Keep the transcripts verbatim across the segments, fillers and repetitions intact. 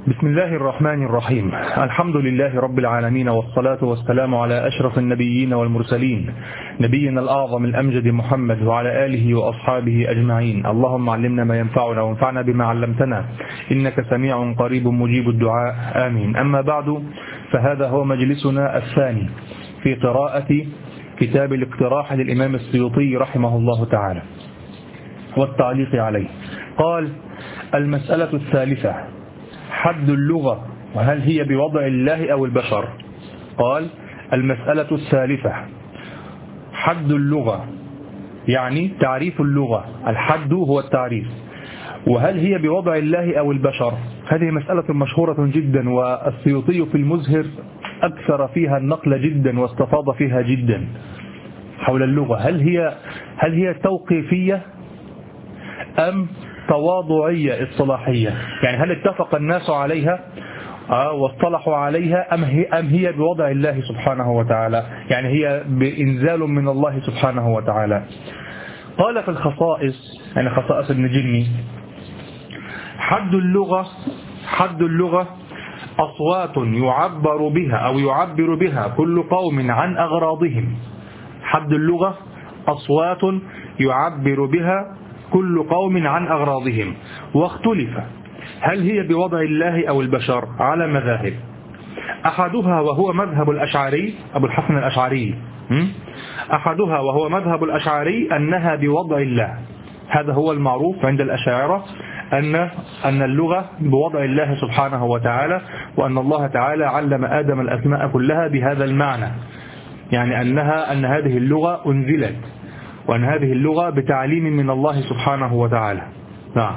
بسم الله الرحمن الرحيم. الحمد لله رب العالمين، والصلاة والسلام على أشرف النبيين والمرسلين، نبينا الأعظم الأمجد محمد وعلى آله وأصحابه أجمعين. اللهم علمنا ما ينفعنا وانفعنا بما علمتنا، إنك سميع قريب مجيب الدعاء، آمين. أما بعد، فهذا هو مجلسنا الثاني في قراءة كتاب الاقتراح للإمام السيوطي رحمه الله تعالى والتعليق عليه. قال: المسألة الثالثة: حد اللغة، وهل هي بوضع الله أو البشر؟ قال: المسألة الثالثة: حد اللغة، يعني تعريف اللغة. الحد هو التعريف. وهل هي بوضع الله أو البشر؟ هذه مسألة مشهورة جدا، والسيوطي في المزهر أكثر فيها النقل جدا واستفاض فيها جدا حول اللغة. هل هي هل هي توقيفية أم تواضعية اصطلاحية؟ يعني هل اتفق الناس عليها آه واصطلحوا عليها أم هي, أم هي بوضع الله سبحانه وتعالى، يعني هي بإنزال من الله سبحانه وتعالى؟ قال في الخصائص، يعني خصائص ابن جني: حد اللغة حد اللغة أصوات يعبر بها أو يعبر بها كل قوم عن أغراضهم. حد اللغة أصوات يعبر بها كل قوم عن أغراضهم. واختلف هل هي بوضع الله أو البشر على مذاهب. أحدها وهو مذهب الأشعري، أبو الحسن الأشعري، أحدها وهو مذهب الأشعري أنها بوضع الله. هذا هو المعروف عند الأشاعرة، أن أن اللغة بوضع الله سبحانه وتعالى، وأن الله تعالى علم آدم الأسماء كلها بهذا المعنى، يعني أنها أن هذه اللغة أنزلت، وأن هذه اللغة بتعليم من الله سبحانه وتعالى. نعم.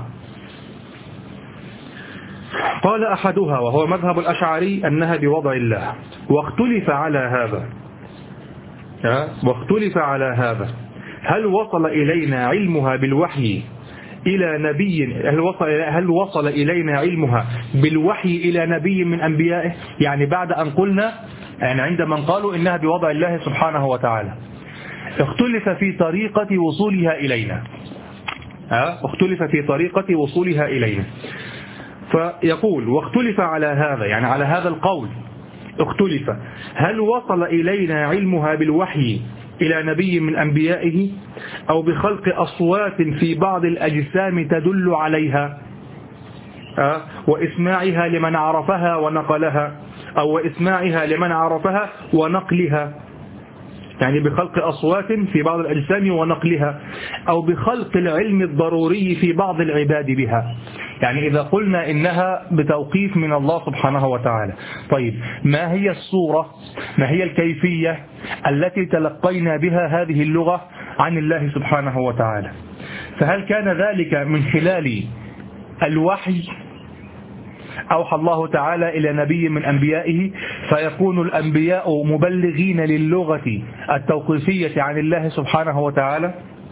قال: أحدها وهو مذهب الأشعري أنها بوضع الله. واختلف على هذا واختلف على هذا هل وصل إلينا علمها بالوحي إلى نبي هل وصل, هل وصل إلينا علمها بالوحي إلى نبي من أنبيائه؟ يعني بعد أن قلنا، يعني عندما قالوا إنها بوضع الله سبحانه وتعالى، اختلف في طريقة وصولها إلينا اختلف في طريقة وصولها إلينا فيقول: واختلف على هذا، يعني على هذا القول اختلف، هل وصل إلينا علمها بالوحي إلى نبي من أنبيائه، أو بخلق أصوات في بعض الأجسام تدل عليها وإسماعها لمن عرفها ونقلها، أو وإسماعها لمن عرفها ونقلها، يعني بخلق أصوات في بعض الأجسام ونقلها، أو بخلق العلم الضروري في بعض العباد بها. يعني إذا قلنا إنها بتوقيف من الله سبحانه وتعالى، طيب ما هي الصورة، ما هي الكيفية التي تلقينا بها هذه اللغة عن الله سبحانه وتعالى؟ فهل كان ذلك من خلال الوحي أوحى الله تعالى إلى نبي من أنبيائه فيكون الأنبياء مبلغين للغة التوقيفية عن الله سبحانه وتعالى،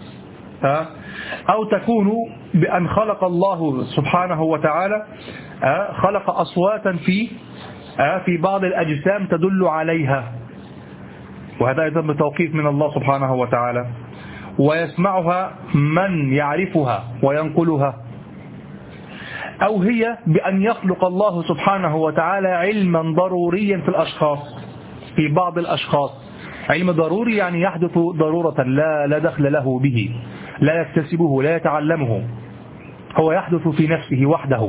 أو تكون بأن خلق الله سبحانه وتعالى خلق أصواتا في في بعض الأجسام تدل عليها، وهذا أيضا بتوقيف من الله سبحانه وتعالى، ويسمعها من يعرفها وينقلها، أو هي بأن يخلق الله سبحانه وتعالى علما ضروريا في الأشخاص، في بعض الأشخاص، علم ضروري يعني يحدث ضرورة لا لا دخل له به، لا يكتسبه، لا يتعلمه، هو يحدث في نفسه وحده.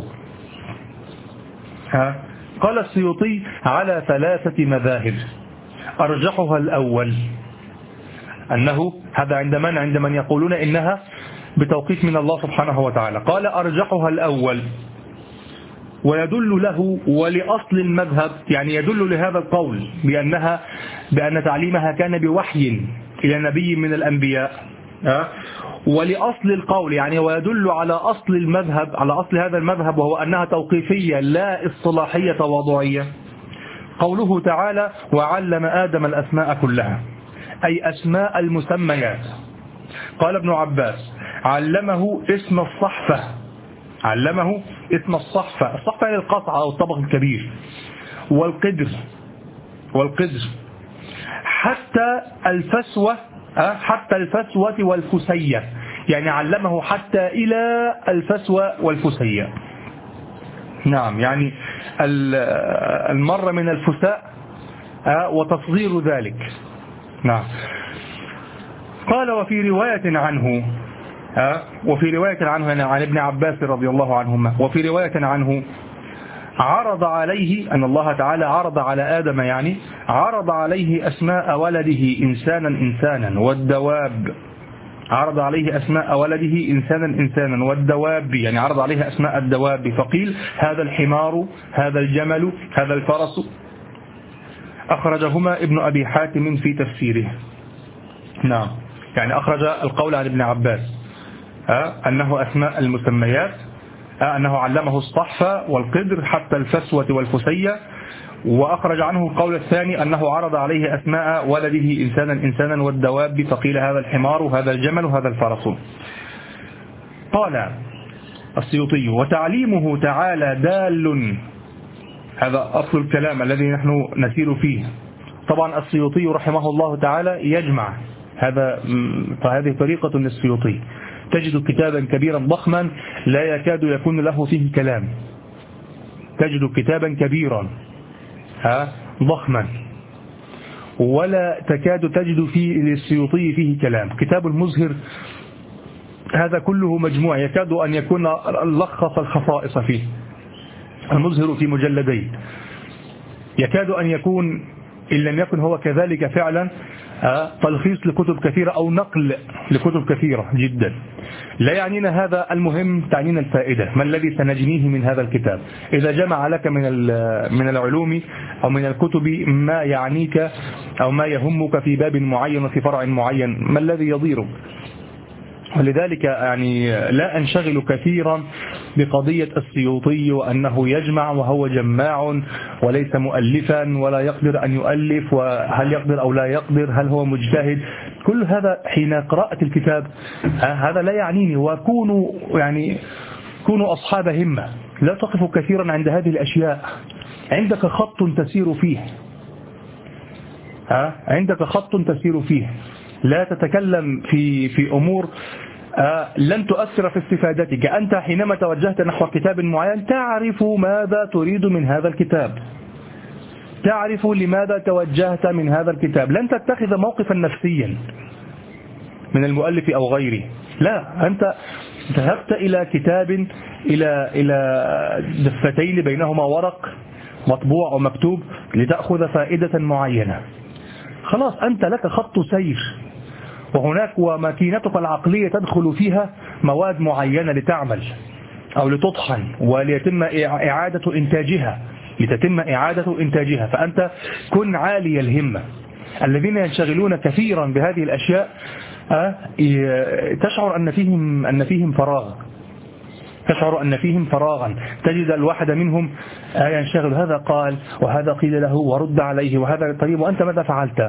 ها؟ قال السيوطي: على ثلاثة مذاهب، أرجحها الأول، أنه هذا عند من عند من يقولون إنها بتوقيف من الله سبحانه وتعالى. قال: أرجحها الأول، ويدل له ولأصل المذهب، يعني يدل لهذا القول بأنها بأن تعليمها كان بوحي إلى نبي من الأنبياء، ولأصل القول، يعني ويدل على أصل المذهب، على أصل هذا المذهب، وهو أنها توقيفية لا اصطلاحية تواضعية. قوله تعالى: وعلم آدم الأسماء كلها، أي أسماء المسميات. قال ابن عباس: علمه اسم الصحفة، علمه اسم الصحفة، الصحفة يعني القطعة أو الطبق الكبير، والقدر والقدر حتى الفسوة حتى الفسوة والفسية، يعني علمه حتى إلى الفسوة والفسية. نعم، يعني المر من الفساء وتصغير ذلك. نعم. قال وفي رواية عنه وفي رواية عنه يعني عن ابن عباس رضي الله عنهما، وفي رواية عنه عرض عليه أن الله تعالى عرض على آدم، يعني عرض عليه أسماء ولده إنسانا إنسانا والدواب، عرض عليه أسماء ولده إنسانا إنسانا والدواب، يعني عرض عليه أسماء الدواب، فقيل هذا الحمار، هذا الجمل، هذا الفرس. أخرجهما ابن أبي حاتم في تفسيره. نعم، يعني أخرج القول عن ابن عباس أنه أسماء المسميات، أنه علمه الصحف والقدر حتى الفسوة والفسية، وأخرج عنه القول الثاني أنه عرض عليه أسماء ولده إنسانا إنسانا والدواب، فقيل هذا الحمار وهذا الجمل وهذا الفرس. قال السيوطي وتعليمه تعالى دال، هذا أصل الكلام الذي نحن نسير فيه. طبعا السيوطي رحمه الله تعالى يجمع هذا، فهذه طريقة للسيوطي، تجد كتابا كبيرا ضخما لا يكاد يكون له فيه كلام، تجد كتابا كبيرا ها ضخما ولا تكاد تجد فيه للسيوطي فيه كلام. كتاب المزهر هذا كله مجموع، يكاد أن يكون لخص الخصائص فيه. المزهر في مجلدين، يكاد أن يكون إن لم يكن هو كذلك فعلا تلخيص لكتب كثيرة أو نقل لكتب كثيرة جدا. لا يعنينا هذا، المهم تعنينا الفائدة، ما الذي سنجنيه من هذا الكتاب. إذا جمع لك من من العلوم أو من الكتب ما يعنيك أو ما يهمك في باب معين وفي فرع معين، ما الذي يضيرك؟ ولذلك يعني لا أنشغل كثيرا بقضية السيوطي وأنه يجمع وهو جماع وليس مؤلفا ولا يقدر أن يؤلف، وهل يقدر أو لا يقدر، هل هو مجتهد. كل هذا حين قراءة الكتاب هذا لا يعنيني. وكونوا يعني كونوا أصحاب همة، لا تقفوا كثيرا عند هذه الأشياء. عندك خط تسير فيه، عندك خط تسير فيه، لا تتكلم في في أمور لن تؤثر في استفادتك. أنت حينما توجهت نحو كتاب معين تعرف ماذا تريد من هذا الكتاب، تعرف لماذا توجهت من هذا الكتاب، لن تتخذ موقفا نفسيا من المؤلف أو غيره. لا، أنت ذهبت إلى كتاب إلى إلى دفتين بينهما ورق مطبوع ومكتوب لتأخذ فائدة معينة. خلاص أنت لك خط سير، وهناك وماكينتك العقلية تدخل فيها مواد معينة لتعمل أو لتطحن وليتم إعادة إنتاجها لتتم إعادة إنتاجها. فأنت كن عالي الهمة. الذين ينشغلون كثيرا بهذه الأشياء تشعر أن فيهم أن فيهم فراغ، تشعر أن فيهم فراغا. تجد الواحد منهم ينشغل، هذا قال وهذا قيل له ورد عليه وهذا طيب، وأنت ماذا فعلت؟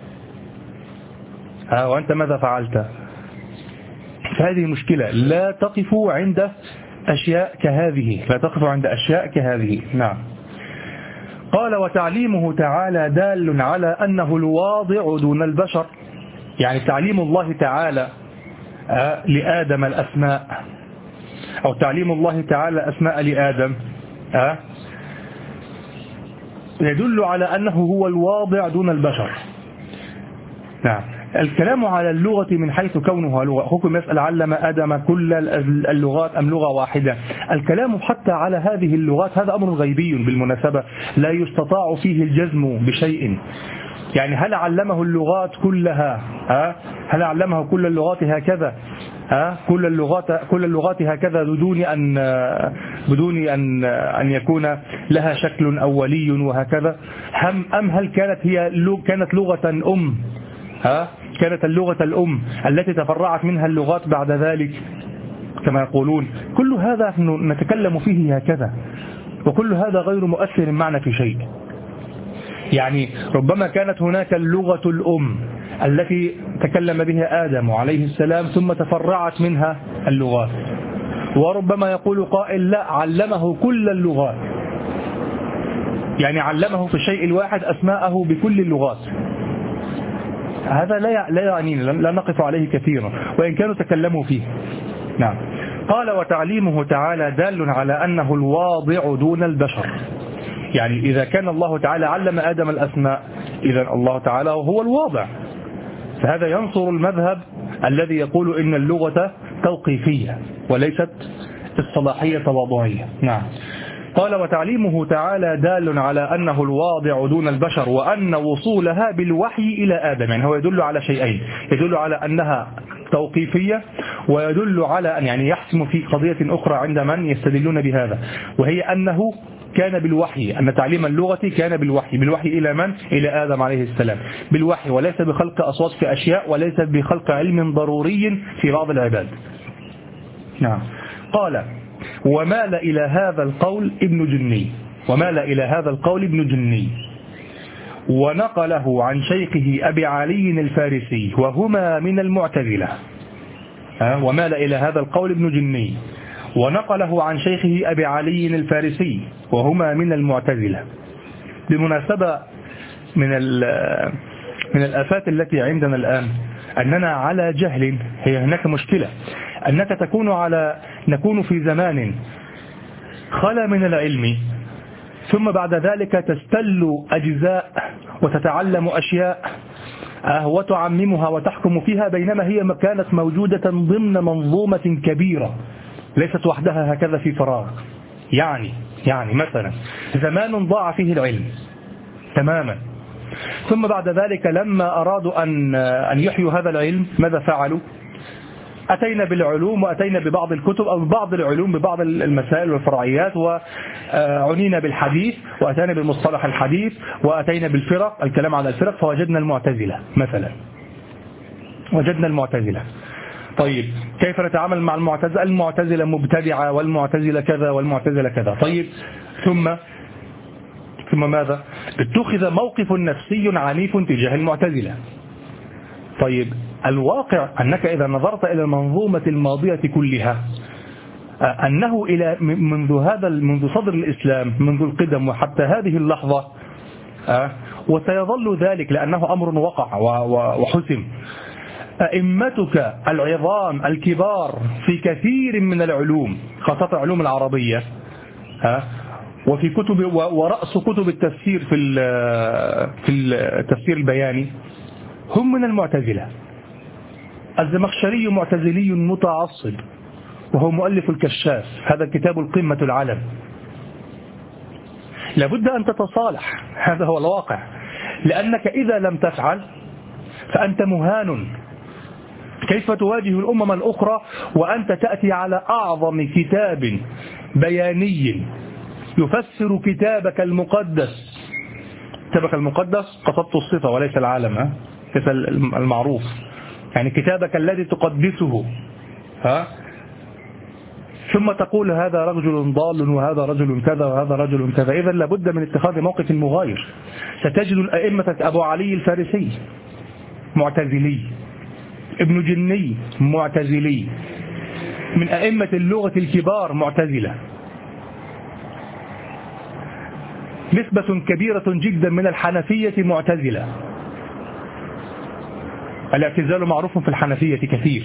ها وأنت ماذا فعلت؟ فهذه مشكلة. لا تقفوا عند أشياء كهذه، لا تقفوا عند أشياء كهذه. نعم. قال وتعليمه تعالى دال على أنه الواضع دون البشر، يعني تعليم الله تعالى لآدم الأسماء، أو تعليم الله تعالى أسماء لآدم يدل على أنه هو الواضع دون البشر. نعم. الكلام على اللغة من حيث كونها لغة، حكم يسأل علم آدم كل اللغات أم لغة واحدة. الكلام حتى على هذه اللغات هذا أمر غيبي بالمناسبة، لا يستطاع فيه الجزم بشيء. يعني هل علمه اللغات كلها؟ ها؟ هل علمه كل اللغات هكذا؟ ها؟ كل اللغات كل اللغات هكذا بدون أن بدون أن أن يكون لها شكل أولي وهكذا؟ هم أم هل كانت هي كانت لغة أم؟ ها؟ كانت اللغة الأم التي تفرعت منها اللغات بعد ذلك كما يقولون. كل هذا نتكلم فيه هكذا، وكل هذا غير مؤثر معنا في شيء. يعني ربما كانت هناك اللغة الأم التي تكلم بها آدم عليه السلام ثم تفرعت منها اللغات، وربما يقول قائل لا، علمه كل اللغات، يعني علمه في الشيء الواحد أسماءه بكل اللغات. هذا لا لا يعنينا، لا نقف عليه كثيرا وإن كانوا تكلموا فيه. نعم. قال وتعليمه تعالى دال على أنه الواضع دون البشر. يعني إذا كان الله تعالى علم آدم الأسماء، إذا الله تعالى هو الواضع. فهذا ينصر المذهب الذي يقول إن اللغة توقيفية وليست الصلاحية تواضعية. نعم. قال وتعليمه تعالى دال على أنه الواضع دون البشر، وأن وصولها بالوحي إلى آدم. يعني هو يدل على شيئين، يدل على أنها توقيفية، ويدل على أن يعني يحسم في قضية أخرى عند من يستدلون بهذا، وهي أنه كان بالوحي، أن تعليم اللغة كان بالوحي. بالوحي إلى من؟ إلى آدم عليه السلام، بالوحي، وليس بخلق أصوات في أشياء، وليس بخلق علم ضروري في بعض العباد. نعم. قال ومال إلى هذا القول ابن جني، ومال إلى هذا القول ابن جني ونقله عن شيخه أبي علي الفارسي وهما من المعتزلة. ومال إلى هذا القول ابن جني ونقله عن شيخه أبي علي الفارسي وهما من المعتزلة. بمناسبة من من الآفات التي عندنا الآن أننا على جهل. هي هناك مشكلة أنك تكون على نكون في زمان خلا من العلم، ثم بعد ذلك تستل أجزاء وتتعلم أشياء وتعممها وتحكم فيها، بينما هي كانت موجودة ضمن منظومة كبيرة ليست وحدها هكذا في فراغ. يعني يعني مثلا زمان ضاع فيه العلم تماما، ثم بعد ذلك لما أرادوا أن أن يحيوا هذا العلم ماذا فعلوا؟ أتينا بالعلوم وأتينا ببعض الكتب أو ببعض العلوم ببعض المسائل والفرعيات، وعنينا بالحديث وأتينا بالمصطلح الحديث، وأتينا بالفرق، الكلام على الفرق، فوجدنا المعتزلة مثلا، وجدنا المعتزلة. طيب كيف نتعامل مع المعتزلة؟ المعتزلة مبتدعة، والمعتزلة كذا، والمعتزلة كذا. طيب ثم ثم ماذا؟ اتخذ موقف نفسي عنيف تجاه المعتزلة. طيب الواقع أنك إذا نظرت إلى المنظومة الماضية كلها، أنه إلى منذ هذا منذ صدر الإسلام، منذ القدم وحتى هذه اللحظة، وسيظل ذلك لأنه أمر وقع وحسم، أئمتك العظام الكبار في كثير من العلوم، خاصة العلوم العربية، وفي كتب ورأس كتب التفسير في في التفسير البياني، هم من المعتزلة. الزمخشري معتزلي متعصب، وهو مؤلف الكشاف، هذا الكتاب القمة العلم. لابد أن تتصالح، هذا هو الواقع، لأنك إذا لم تفعل فأنت مهان. كيف تواجه الأمم الأخرى وأنت تأتي على أعظم كتاب بياني يفسر كتابك المقدس؟ كتابك المقدس قصدت الصفة وليس العالم، ليس المعروف، يعني كتابك الذي تقدسه، ها؟ ثم تقول هذا رجل ضال وهذا رجل كذا وهذا رجل كذا. إذا لابد من اتخاذ موقف مغاير. ستجد الأئمة أبو علي الفارسي معتزلي، ابن جني معتزلي، من أئمة اللغة الكبار معتزلة، نسبة كبيرة جدا من الحنفية معتزلة. الاعتزال معروف في الحنفية كثير،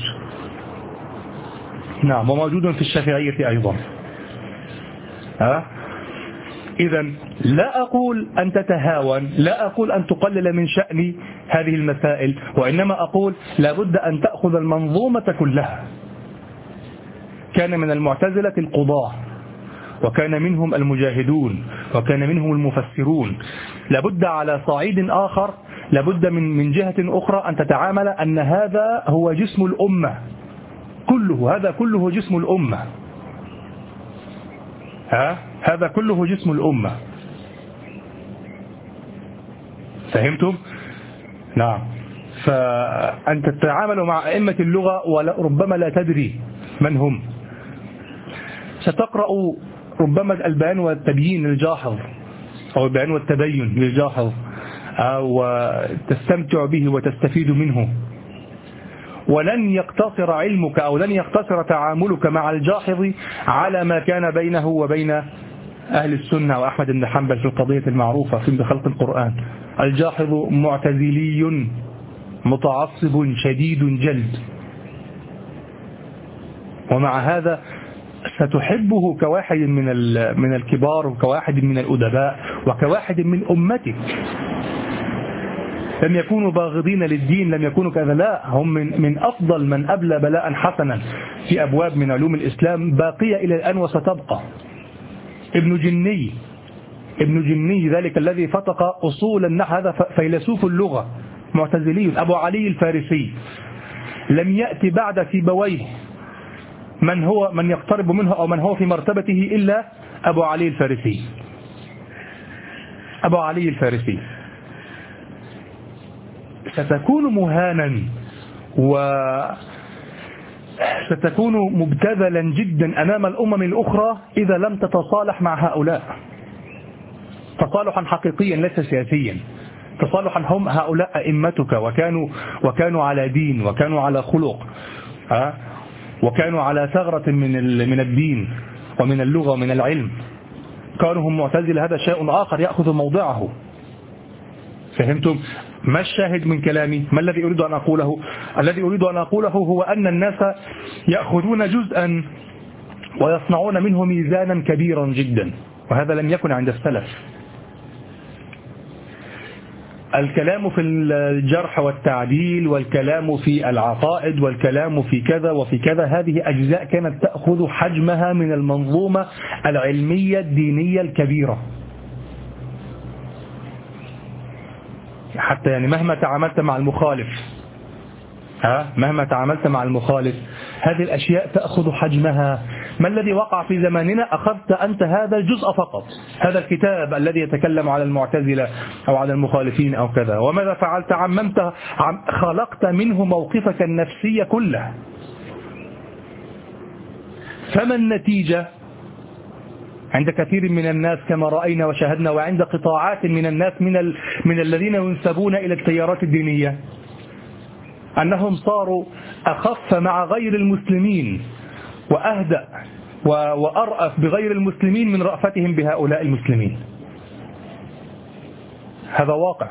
نعم، وموجود في الشافعية أيضا. ها؟ إذا لا أقول أن تتهاون، لا أقول أن تقلل من شأن هذه المسائل، وإنما أقول لابد أن تأخذ المنظومة كلها. كان من المعتزلة القضاة، وكان منهم المجاهدون، وكان منهم المفسرون. لابد على صعيد آخر، لابد من من جهة أخرى أن تتعامل أن هذا هو جسم الأمة كله، هذا كله جسم الأمة، ها؟ هذا كله جسم الأمة. فهمتم؟ نعم. فأنت تتعامل مع أئمة اللغة وربما لا تدري من هم. ستقرأ ربما البيان والتبيين للجاحظ، أو البيان والتبين للجاحظ، وتستمتع به وتستفيد منه، ولن يقتصر علمك أو لن يقتصر تعاملك مع الجاحظ على ما كان بينه وبين أهل السنة وأحمد بن حنبل في القضية المعروفة في بخلق القرآن. الجاحظ معتزلي متعصب شديد جلد، ومع هذا ستحبه كواحد من من الكبار وكواحد من الأدباء وكواحد من أمتك. لم يكونوا باغضين للدين، لم يكونوا كذا، لا، هم من, من أفضل من أبلى بلاء حسنا في أبواب من علوم الإسلام باقية إلى الآن وستبقى. ابن جني ابن جني ذلك الذي فتق أصول النحو، هذا فيلسوف اللغة معتزلي. أبو علي الفارسي لم يأتي بعد سيبويه من هو من يقترب منه أو من هو في مرتبته إلا أبو علي الفارسي. أبو علي الفارسي ستكون مهانا وستكون مبتذلا جدا أمام الأمم الأخرى إذا لم تتصالح مع هؤلاء تصالحا حقيقيا ليس سياسيا، تصالحا. هم هؤلاء أئمتك، وكانوا وكانوا على دين، وكانوا على خلق، ها، وكانوا على ثغرة من من الدين ومن اللغة ومن العلم. كانوا هم معتزلة، هذا شيء آخر يأخذ موضعه. فهمتم؟ ما الشاهد من كلامي؟ ما الذي أريد أن أقوله؟ الذي أريد أن أقوله هو أن الناس يأخذون جزءا ويصنعون منه ميزانا كبيرا جدا، وهذا لم يكن عند السلف. الكلام في الجرح والتعديل، والكلام في العقائد، والكلام في كذا وفي كذا، هذه أجزاء كانت تأخذ حجمها من المنظومة العلمية الدينية الكبيرة. حتى يعني مهما تعاملت مع المخالف، ها مهما تعاملت مع المخالف هذه الأشياء تأخذ حجمها. ما الذي وقع في زماننا؟ أخذت أنت هذا الجزء فقط، هذا الكتاب الذي يتكلم على المعتزلة أو على المخالفين أو كذا، وماذا فعلت؟ عممت، خلقت منه موقفك النفسي كله. فما النتيجة عند كثير من الناس كما رأينا وشاهدنا، وعند قطاعات من الناس من ال... من الذين ينسبون إلى التيارات الدينية، أنهم صاروا أخف مع غير المسلمين وأهدأ وأرأف بغير المسلمين من رأفتهم بهؤلاء المسلمين. هذا واقع،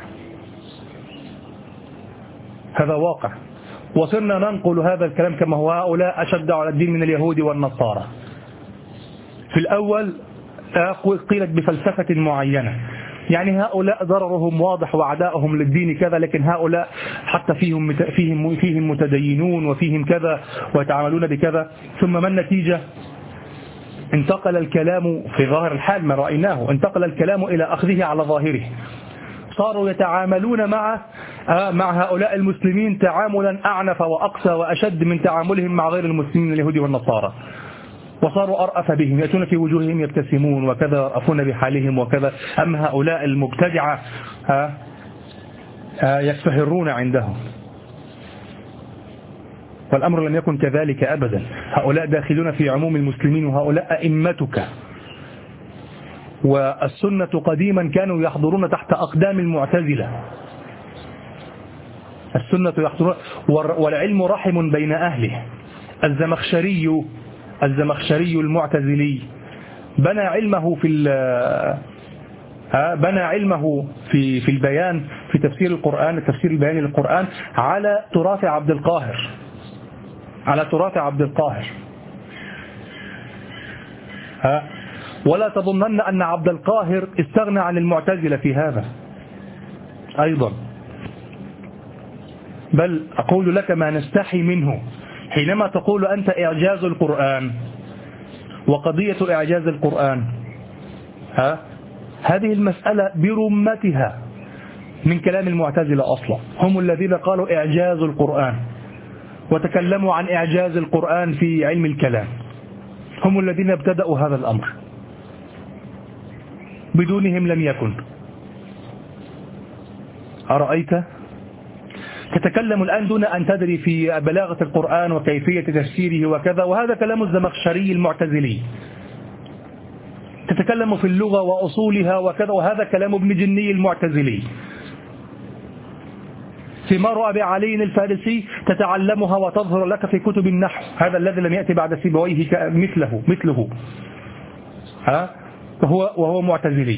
هذا واقع. وصرنا ننقل هذا الكلام كما هو، هؤلاء أشد على الدين من اليهود والنصارى. في الأول قيلت بفلسفة معينة، يعني هؤلاء ضررهم واضح وعداؤهم للدين كذا، لكن هؤلاء حتى فيهم فيهم فيهم متدينون وفيهم كذا ويتعاملون بكذا. ثم ما النتيجة؟ انتقل الكلام في ظاهر الحال ما رأيناه، انتقل الكلام إلى أخذه على ظاهره. صاروا يتعاملون مع مع هؤلاء المسلمين تعاملا أعنف وأقسى وأشد من تعاملهم مع غير المسلمين اليهود والنصارى، وصاروا أرأف بهم، يأتون في وجوههم يبتسمون وكذا، يرأفون بحالهم وكذا. أما هؤلاء المبتدعة يكفهرون عندهم، والأمر لم يكن كذلك أبدا. هؤلاء داخلون في عموم المسلمين، وهؤلاء أئمتك. والسنة قديما كانوا يحضرون تحت أقدام المعتزلة، السنة يحضرون، والعلم رحم بين أهله. الزمخشري الزمخشري المعتزلي بنى علمه في بنى علمه في في البيان، في تفسير القرآن، التفسير البياني للقرآن، على تراث عبد القاهر، على تراث عبد القاهر. ها ولا تظنن أن عبد القاهر استغنى عن المعتزلة في هذا أيضا، بل أقول لك ما نستحي منه حينما تقول أنت إعجاز القرآن وقضية إعجاز القرآن. ها هذه المسألة برمتها من كلام المعتزلة أصلا، هم الذين قالوا إعجاز القرآن وتكلموا عن إعجاز القرآن في علم الكلام، هم الذين ابتدأوا هذا الأمر، بدونهم لم يكن. أرأيت؟ تتكلم الآن دون أن تدري في بلاغة القرآن وكيفية تفسيره وكذا، وهذا كلام الزمخشري المعتزلي. تتكلم في اللغة وأصولها وكذا، وهذا كلام ابن جني المعتزلي. في مرء أبي علي الفارسي تتعلمها وتظهر لك في كتب النحو، هذا الذي لم يأتي بعد سيبويه مثله مثله ها وهو وهو معتزلي.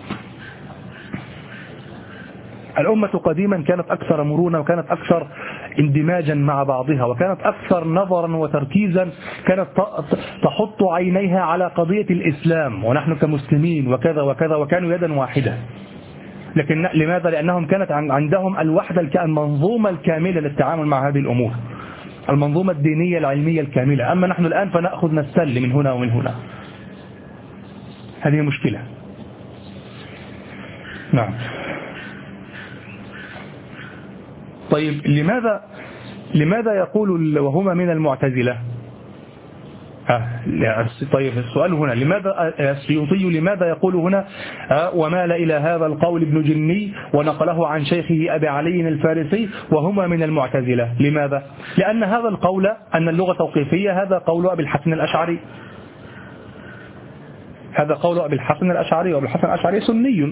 الأمة قديما كانت أكثر مرونة، وكانت أكثر اندماجا مع بعضها، وكانت أكثر نظرا وتركيزا، كانت تحط عينيها على قضية الإسلام ونحن كمسلمين وكذا وكذا، وكانوا يدا واحدة. لكن لماذا؟ لأنهم كانت عندهم الوحدة المنظومة الكاملة للتعامل مع هذه الأمور، المنظومة الدينية العلمية الكاملة. أما نحن الآن فنأخذ نستل من هنا ومن هنا، هذه مشكلة. نعم. طيب لماذا لماذا يقول وهما من المعتزلة؟ طيب السؤال هنا لماذا السيوطي لماذا يقول هنا ومال إلى هذا القول ابن جني ونقله عن شيخه أبي علي الفارسي وهما من المعتزلة؟ لماذا؟ لأن هذا القول أن اللغة توقيفية هذا قول أبي الحسن الأشعري، هذا قول أبي الحسن الأشعري، وأبي الحسن الأشعري سني،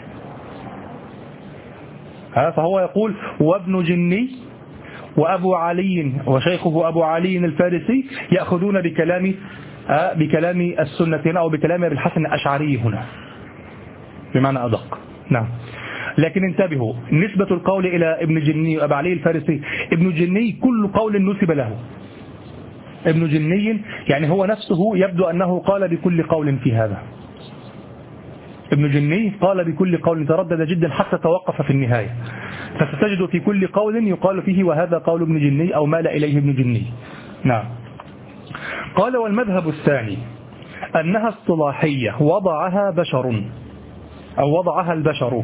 فهو يقول وابن جني وأبو علي وشيخه أبو علي الفارسي يأخذون بكلام بكلام السنة هنا، أو بكلام أبي الحسن الأشعري هنا بمعنى أدق. نعم. لكن انتبهوا، نسبة القول إلى ابن جني وأبو علي الفارسي، ابن جني كل قول نسب له، ابن جني يعني هو نفسه يبدو أنه قال بكل قول في هذا، ابن جني قال بكل قول، تردد جدا حتى توقف في النهاية، فستجد في كل قول يقال فيه وهذا قول ابن جني أو مال إليه ابن جني. نعم. قال والمذهب الثاني أنها اصطلاحية وضعها بشر أو وضعها البشر،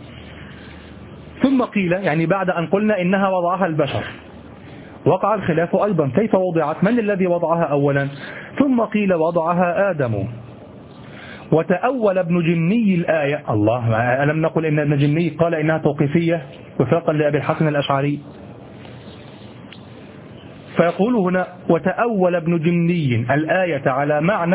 ثم قيل يعني بعد أن قلنا إنها وضعها البشر وقع الخلاف أيضا كيف وضعت، من الذي وضعها أولا؟ ثم قيل وضعها آدم، وتأول ابن جني الآية. الله، ألم نقل إن ابن جني قال إنها توقيفية وفاقا لأبي الحسن الأشعري؟ فيقول هنا وتأول ابن جني الآية على معنى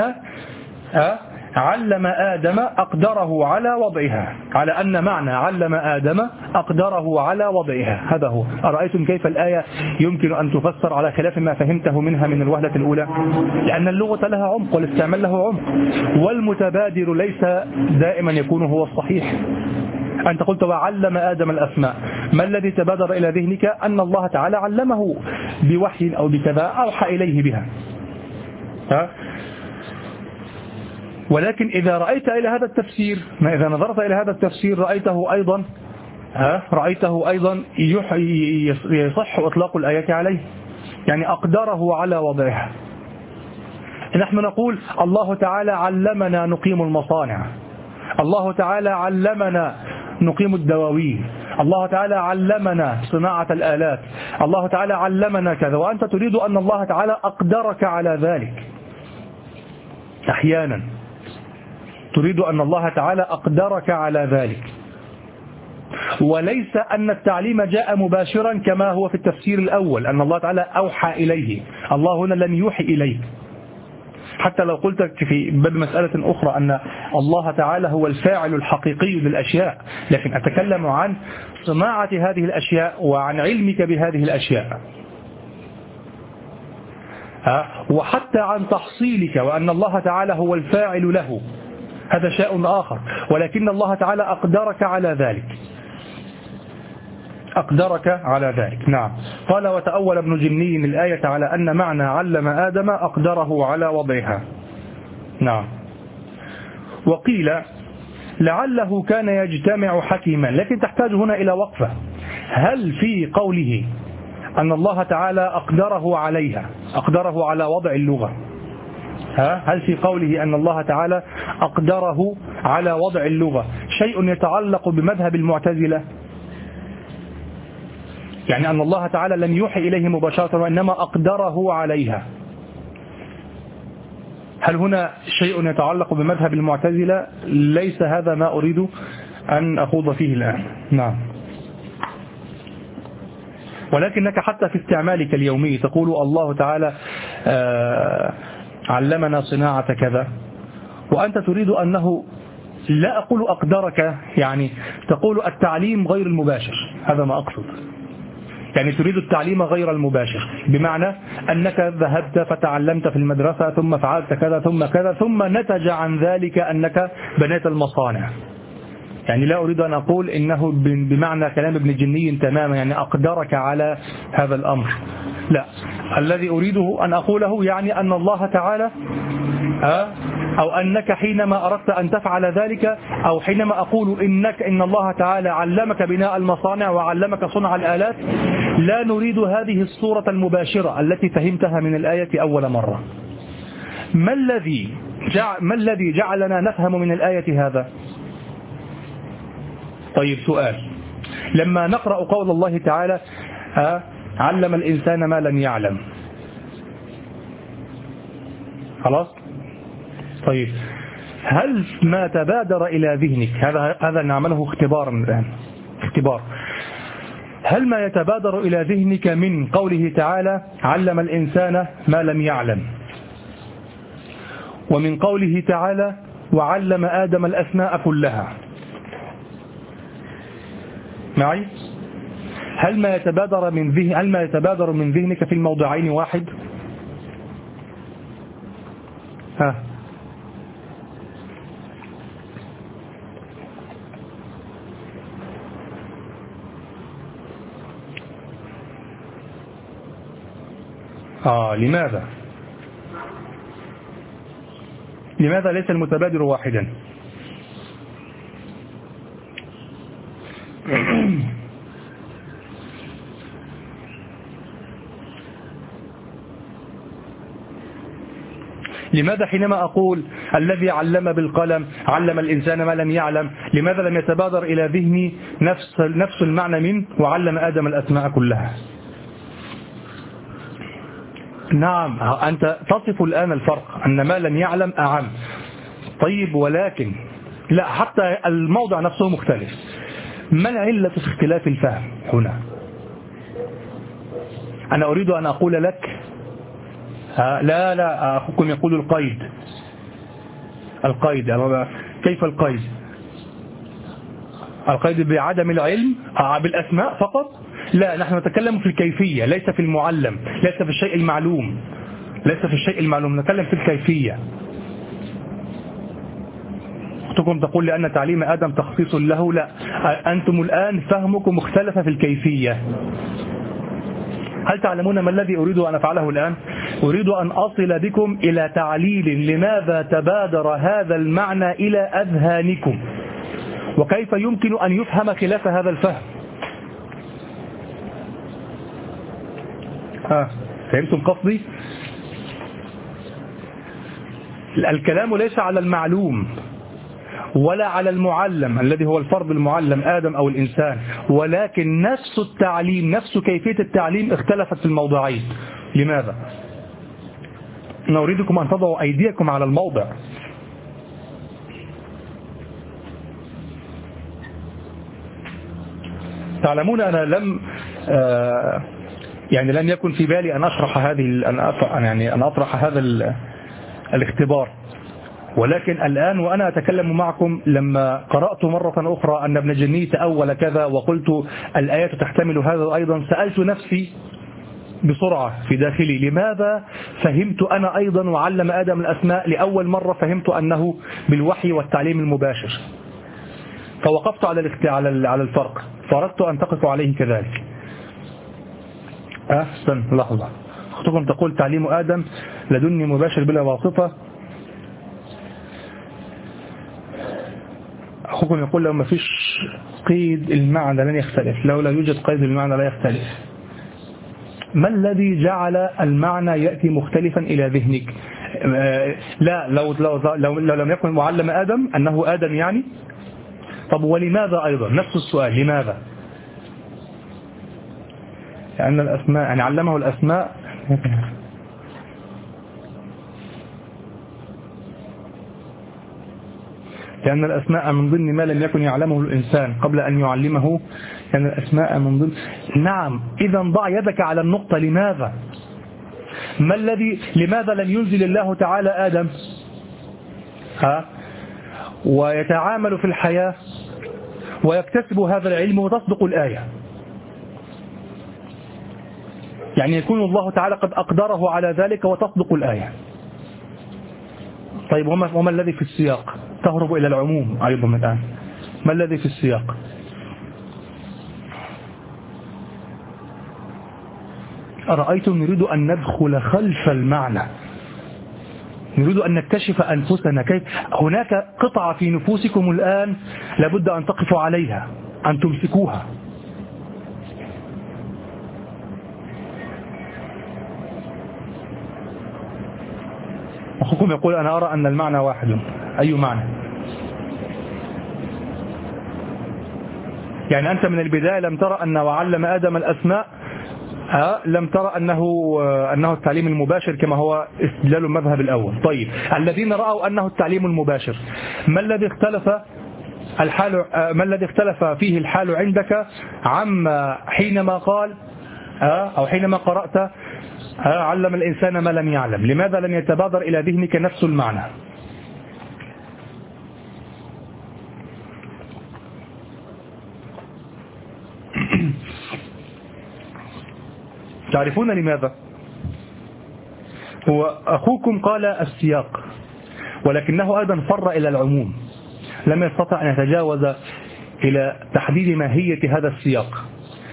علم آدم أقدره على وضعها، على أن معنى علم آدم أقدره على وضعها، هذا هو. أرأيتم كيف الآية يمكن أن تفسر على خلاف ما فهمته منها من الوهلة الأولى؟ لأن اللغة لها عمق والاستعمال له عمق، والمتبادر ليس دائما يكون هو الصحيح. أنت قلت وعلم آدم الأسماء، ما الذي تبادر إلى ذهنك؟ أن الله تعالى علمه بوحي أو بكذا، أوحى إليه بها. ها؟ ولكن إذا رأيت إلى هذا التفسير، ما إذا نظرت إلى هذا التفسير رأيته أيضا ها رأيته أيضا يصح إطلاق الآية عليه، يعني أقدره على وضعها. نحن نقول الله تعالى علمنا نقيم المصانع، الله تعالى علمنا نقيم الدواوين، الله تعالى علمنا صناعة الآلات، الله تعالى علمنا كذا، وأنت تريد أن الله تعالى أقدرك على ذلك. أحيانا تريد أن الله تعالى أقدرك على ذلك، وليس أن التعليم جاء مباشرا كما هو في التفسير الأول أن الله تعالى أوحى إليه. الله هنا لم يوحي إليه، حتى لو قلت في باب مسألة أخرى أن الله تعالى هو الفاعل الحقيقي للأشياء، لكن أتكلم عن صناعة هذه الأشياء وعن علمك بهذه الأشياء، وحتى عن تحصيلك وأن الله تعالى هو الفاعل له، هذا شيء آخر. ولكن الله تعالى أقدرك على ذلك، أقدرك على ذلك. نعم. قال وتأول ابن جني الآية على أن معنى علم آدم أقدره على وضعها. نعم. وقيل لعله كان يجتمع حكيما، لكن تحتاج هنا إلى وقفة. هل في قوله أن الله تعالى أقدره عليها، أقدره على وضع اللغة، ها هل في قوله أن الله تعالى أقدره على وضع اللغة شيء يتعلق بمذهب المعتزلة؟ يعني أن الله تعالى لم يوحي إليه مباشرة وإنما أقدره عليها، هل هنا شيء يتعلق بمذهب المعتزلة؟ ليس هذا ما أريد أن أخوض فيه الآن. نعم. ولكنك حتى في استعمالك اليومي تقول الله تعالى آه علمنا صناعة كذا، وأنت تريد أنه لا أقول أقدرك، يعني تقول التعليم غير المباشر، هذا ما أقصد، يعني تريد التعليم غير المباشر، بمعنى أنك ذهبت فتعلمت في المدرسة ثم فعلت كذا ثم كذا ثم نتج عن ذلك أنك بنيت المصانع، يعني لا أريد أن أقول إنه بمعنى كلام ابن جني تماما، يعني أقدرك على هذا الأمر، لا. الذي أريده أن أقوله يعني أن الله تعالى أو أنك حينما أردت أن تفعل ذلك، أو حينما أقول إنك إن الله تعالى علمك بناء المصانع وعلمك صنع الآلات، لا نريد هذه الصورة المباشرة التي فهمتها من الآية أول مرة. ما الذي جعل ما الذي جعلنا نفهم من الآية هذا؟ طيب سؤال، لما نقرأ قول الله تعالى علم الإنسان ما لم يعلم، خلاص؟ طيب هل ما تبادر إلى ذهنك، هذا هذا نعمله اختبارا الآن، اختبار، هل ما يتبادر إلى ذهنك من قوله تعالى علم الإنسان ما لم يعلم، ومن قوله تعالى وعلم آدم الأسماء كلها معي، هل ما يتبادر من ذهن هل ما يتبادر من ذهنك في الموضعين واحد؟ ها آه لماذا؟ لماذا ليس المتبادر واحدا؟ لماذا حينما أقول الذي علم بالقلم علم الإنسان ما لم يعلم، لماذا لم يتبادر إلى ذهني نفس نفس المعنى من وعلم آدم الأسماء كلها؟ نعم، أنت تصف الآن الفرق أن ما لم يعلم أعم. طيب ولكن لا، حتى الموضع نفسه مختلف. ما العلة في اختلاف الفهم هنا؟ أنا أريد أن أقول لك لا لا أخوكم يقول القيد القيد كيف القيد؟ القيد بعدم العلم بالأسماء فقط؟ لا، نحن نتكلم في الكيفية، ليس في المعلم، ليس في الشيء المعلوم، ليس في الشيء المعلوم، نتكلم في الكيفية. أختكم تقول لأن تعليم آدم تخصيص له، لا، أنتم الآن فهمكم مختلفة في الكيفية. هل تعلمون ما الذي أريد أن أفعله الآن؟ أريد أن أصل بكم إلى تعليل لماذا تبادر هذا المعنى إلى أذهانكم، وكيف يمكن أن يفهم خلاف هذا الفهم. آه. فهمتم قصدي؟ الكلام ليس على المعلوم ولا على المعلم الذي هو الفرد المعلم آدم أو الإنسان، ولكن نفس التعليم، نفس كيفية التعليم اختلفت في الموضعين. لماذا؟ أنا أريدكم أن تضعوا أيديكم على الموضع. تعلمون أنا لم آه يعني لم يكن في بالي أن أشرح هذه أن يعني أن أطرح هذا الاختبار، ولكن الآن وأنا أتكلم معكم لما قرأت مرة أخرى أن ابن جني تأول كذا وقلت الآيات تحتمل هذا أيضا، سألت نفسي بسرعة في داخلي لماذا فهمت أنا أيضا وعلم آدم الأسماء لأول مرة فهمت أنه بالوحي والتعليم المباشر، فوقفت على على الفرق، فأردت أن تقف عليه كذلك. أه استنى لحظة، أختكم تقول تعليم آدم لدني مباشر بلا واسطة. أخوكم يقول لو ما فيش قيد المعنى لن يختلف، لو لا يوجد قيد المعنى لا يختلف. ما الذي جعل المعنى يأتي مختلفا إلى ذهنك؟ لا لو, لو, لو, لو لم يكن معلم آدم أنه آدم يعني. طب ولماذا أيضا نفس السؤال، لماذا؟ لأن الأسماء يعني علمه الأسماء لأن الأسماء من ضمن ما لم يكن يعلمه الإنسان قبل أن يعلمه، لأن الأسماء من ضمن. نعم، إذا ضع يدك على النقطة. لماذا؟ ما الذي لماذا لم ينزل الله تعالى آدم ها ويتعامل في الحياة ويكتسب هذا العلم وتصدق الآية؟ يعني يكون الله تعالى قد أقدره على ذلك وتصدق الآية. طيب وما, وما الذي في السياق؟ تهرب إلى العموم أيضا الآن. ما الذي في السياق؟ أرأيتم نريد أن ندخل خلف المعنى، نريد أن نكتشف أنفسنا كيف. هناك قطعة في نفوسكم الآن لابد أن تقفوا عليها، أن تمسكوها. أخوكم يقول أنا أرى أن المعنى واحد. أي معنى؟ يعني أنت من البداية لم ترى أن وعلم آدم الأسماء، ها لم ترى أنه أنه التعليم المباشر كما هو استدلال المذهب الأول. طيب الذين رأوا أنه التعليم المباشر، ما الذي اختلف الحال ما الذي اختلف فيه الحال عندك عما حينما قال أو حينما قرأت علم الإنسان ما لم يعلم؟ لماذا لم يتبادر إلى ذهنك نفس المعنى؟ تعرفون لماذا؟ هو أخوكم قال السياق، ولكنه أيضا فر إلى العموم، لم يستطع أن يتجاوز إلى تحديد ماهية هذا السياق.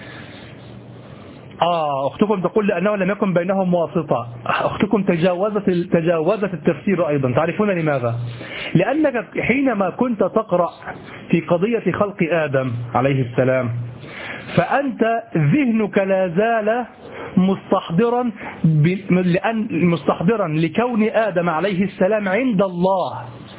آه أختكم تقول لأنه لم يكن بينهم واسطة. أختكم تجاوزت تجاوزت التفسير أيضا. تعرفون لماذا؟ لأنك حينما كنت تقرأ في قضية خلق آدم عليه السلام، فأنت ذهنك لا زال مستحضرا لأن مستحضرا لكون آدم عليه السلام عند الله.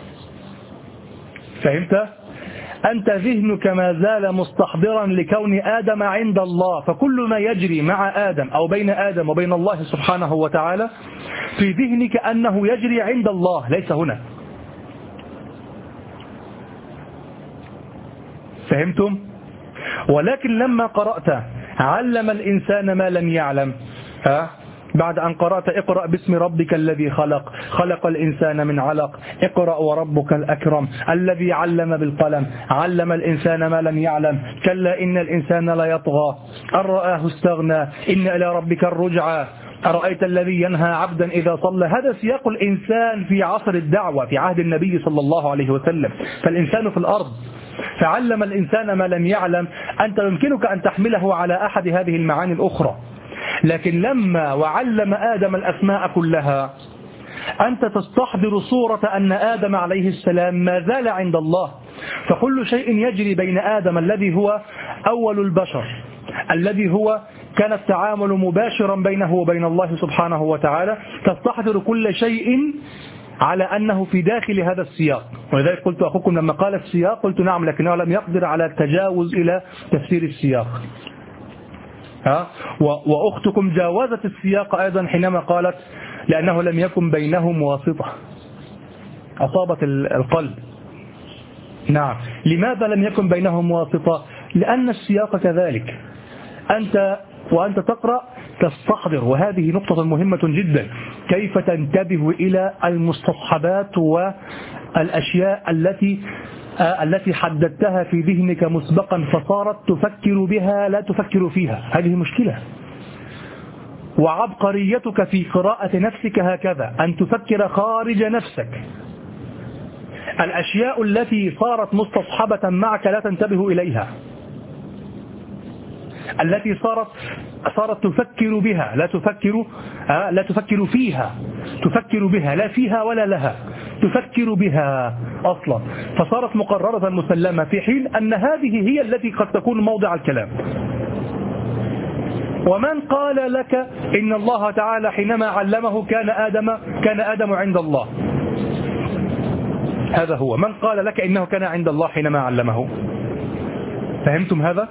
فهمت؟ أنت ذهنك ما زال مستحضرا لكون آدم عند الله، فكل ما يجري مع آدم أو بين آدم وبين الله سبحانه وتعالى في ذهنك أنه يجري عند الله ليس هنا. فهمتم؟ ولكن لما قرأت علم الإنسان ما لم يعلم، ها بعد أن قرأت اقرأ باسم ربك الذي خلق خلق الإنسان من علق اقرأ وربك الأكرم الذي علم بالقلم علم الإنسان ما لم يعلم كلا إن الإنسان لا يطغى أن رآه استغنى إن إلى ربك الرجعى أرأيت الذي ينهى عبدا إذا صلى. هذا سياق الإنسان في عصر الدعوة في عهد النبي صلى الله عليه وسلم، فالإنسان في الأرض، فعلم الإنسان ما لم يعلم. أنت يمكنك أن تحمله على أحد هذه المعاني الأخرى، لكن لما وعلم آدم الأسماء كلها أنت تستحضر صورة أن آدم عليه السلام ما زال عند الله، فكل شيء يجري بين آدم الذي هو أول البشر الذي هو كان التعامل مباشرا بينه وبين الله سبحانه وتعالى، تستحضر كل شيء على أنه في داخل هذا السياق. ولذلك قلت أخوكم لما قال السياق قلت نعم، لكنه لم يقدر على التجاوز إلى تفسير السياق. ها وأختكم جاوزت السياق أيضا حينما قالت لأنه لم يكن بينهم واسطة. أصابت القلب. نعم، لماذا لم يكن بينهم واسطة؟ لأن السياق كذلك، أنت وأنت تقرأ تستحضر، وهذه نقطة مهمة جدا، كيف تنتبه إلى المستصحبات والأشياء التي التي حددتها في ذهنك مسبقا فصارت تفكر بها لا تفكر فيها. هذه مشكلة. وعبقريتك في قراءة نفسك هكذا، أن تفكر خارج نفسك. الأشياء التي صارت مستصحبة معك لا تنتبه إليها، التي صارت صارت تفكر بها لا تفكر آه لا تفكر فيها، تفكر بها لا فيها ولا لها، تفكر بها أصلا، فصارت مقررة مسلمة، في حين أن هذه هي التي قد تكون موضع الكلام. ومن قال لك إن الله تعالى حينما علمه كان آدم كان آدم عند الله؟ هذا هو من قال لك إنه كان عند الله حينما علمه. فهمتم هذا؟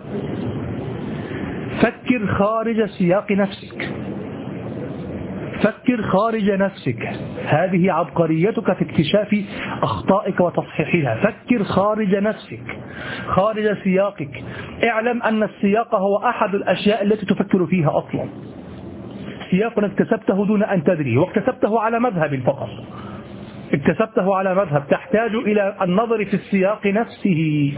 فكر خارج سياق نفسك، فكر خارج نفسك، هذه عبقريتك في اكتشاف أخطائك وتصحيحها. فكر خارج نفسك، خارج سياقك. اعلم أن السياق هو أحد الأشياء التي تفكر فيها أصلا. سياق اكتسبته دون أن تدري، واكتسبته على مذهب فقط، اكتسبته على مذهب، تحتاج إلى النظر في السياق نفسه.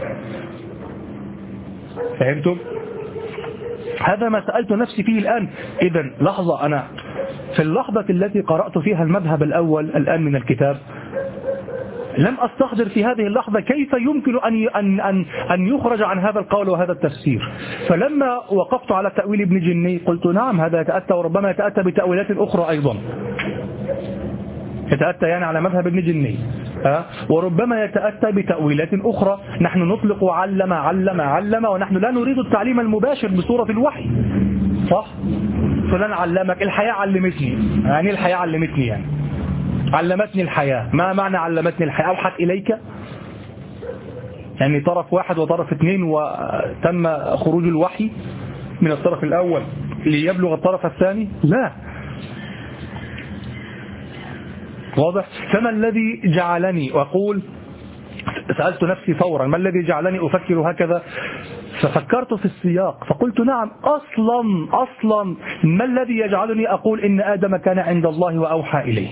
فهمتم؟ هذا ما سألت نفسي فيه الآن. إذن لحظة، أنا في اللحظة التي قرأت فيها المذهب الأول الآن من الكتاب لم أستحضر في هذه اللحظة كيف يمكن أن أن أن أن يخرج عن هذا القول وهذا التفسير. فلما وقفت على تأويل ابن جني قلت نعم هذا يتأتى، وربما يتأتى بتأويلات أخرى أيضا، يتأتى يعني على مذهب ابن جني، أه؟ وربما يتأتى بتأويلات أخرى. نحن نطلق علم علم علم، ونحن لا نريد التعليم المباشر بصورة الوحي، صح؟ فلان علمك، الحياة علمتني، يعني الحياة علمتني يعني علمتني الحياة. ما معنى علمتني الحياة؟ أوحت إليك، يعني طرف واحد وطرف اثنين وتم خروج الوحي من الطرف الأول ليبلغ الطرف الثاني؟ لا. واضح؟ فما الذي جعلني وأقول، سألت نفسي فورا ما الذي جعلني أفكر هكذا؟ ففكرت في السياق فقلت نعم، أصلا أصلا ما الذي يجعلني أقول إن آدم كان عند الله وأوحى إليه؟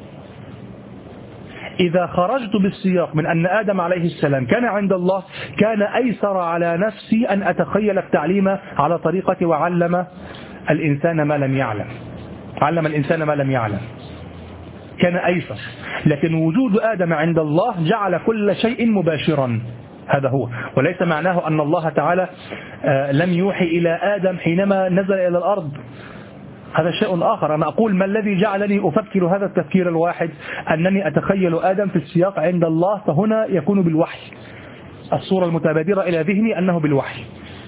إذا خرجت بالسياق من أن آدم عليه السلام كان عند الله، كان أيسر على نفسي أن أتخيل التعليم على طريقة وعلم الإنسان ما لم يعلم، علم الإنسان ما لم يعلم، كان أيسر. لكن وجود آدم عند الله جعل كل شيء مباشرا، هذا هو. وليس معناه أن الله تعالى لم يوحي إلى آدم حينما نزل إلى الأرض، هذا شيء آخر. أنا أقول ما الذي جعلني أفكر هذا التفكير الواحد، أنني أتخيل آدم في السياق عند الله، فهنا يكون بالوحي. الصورة المتبادرة إلى ذهني أنه بالوحي.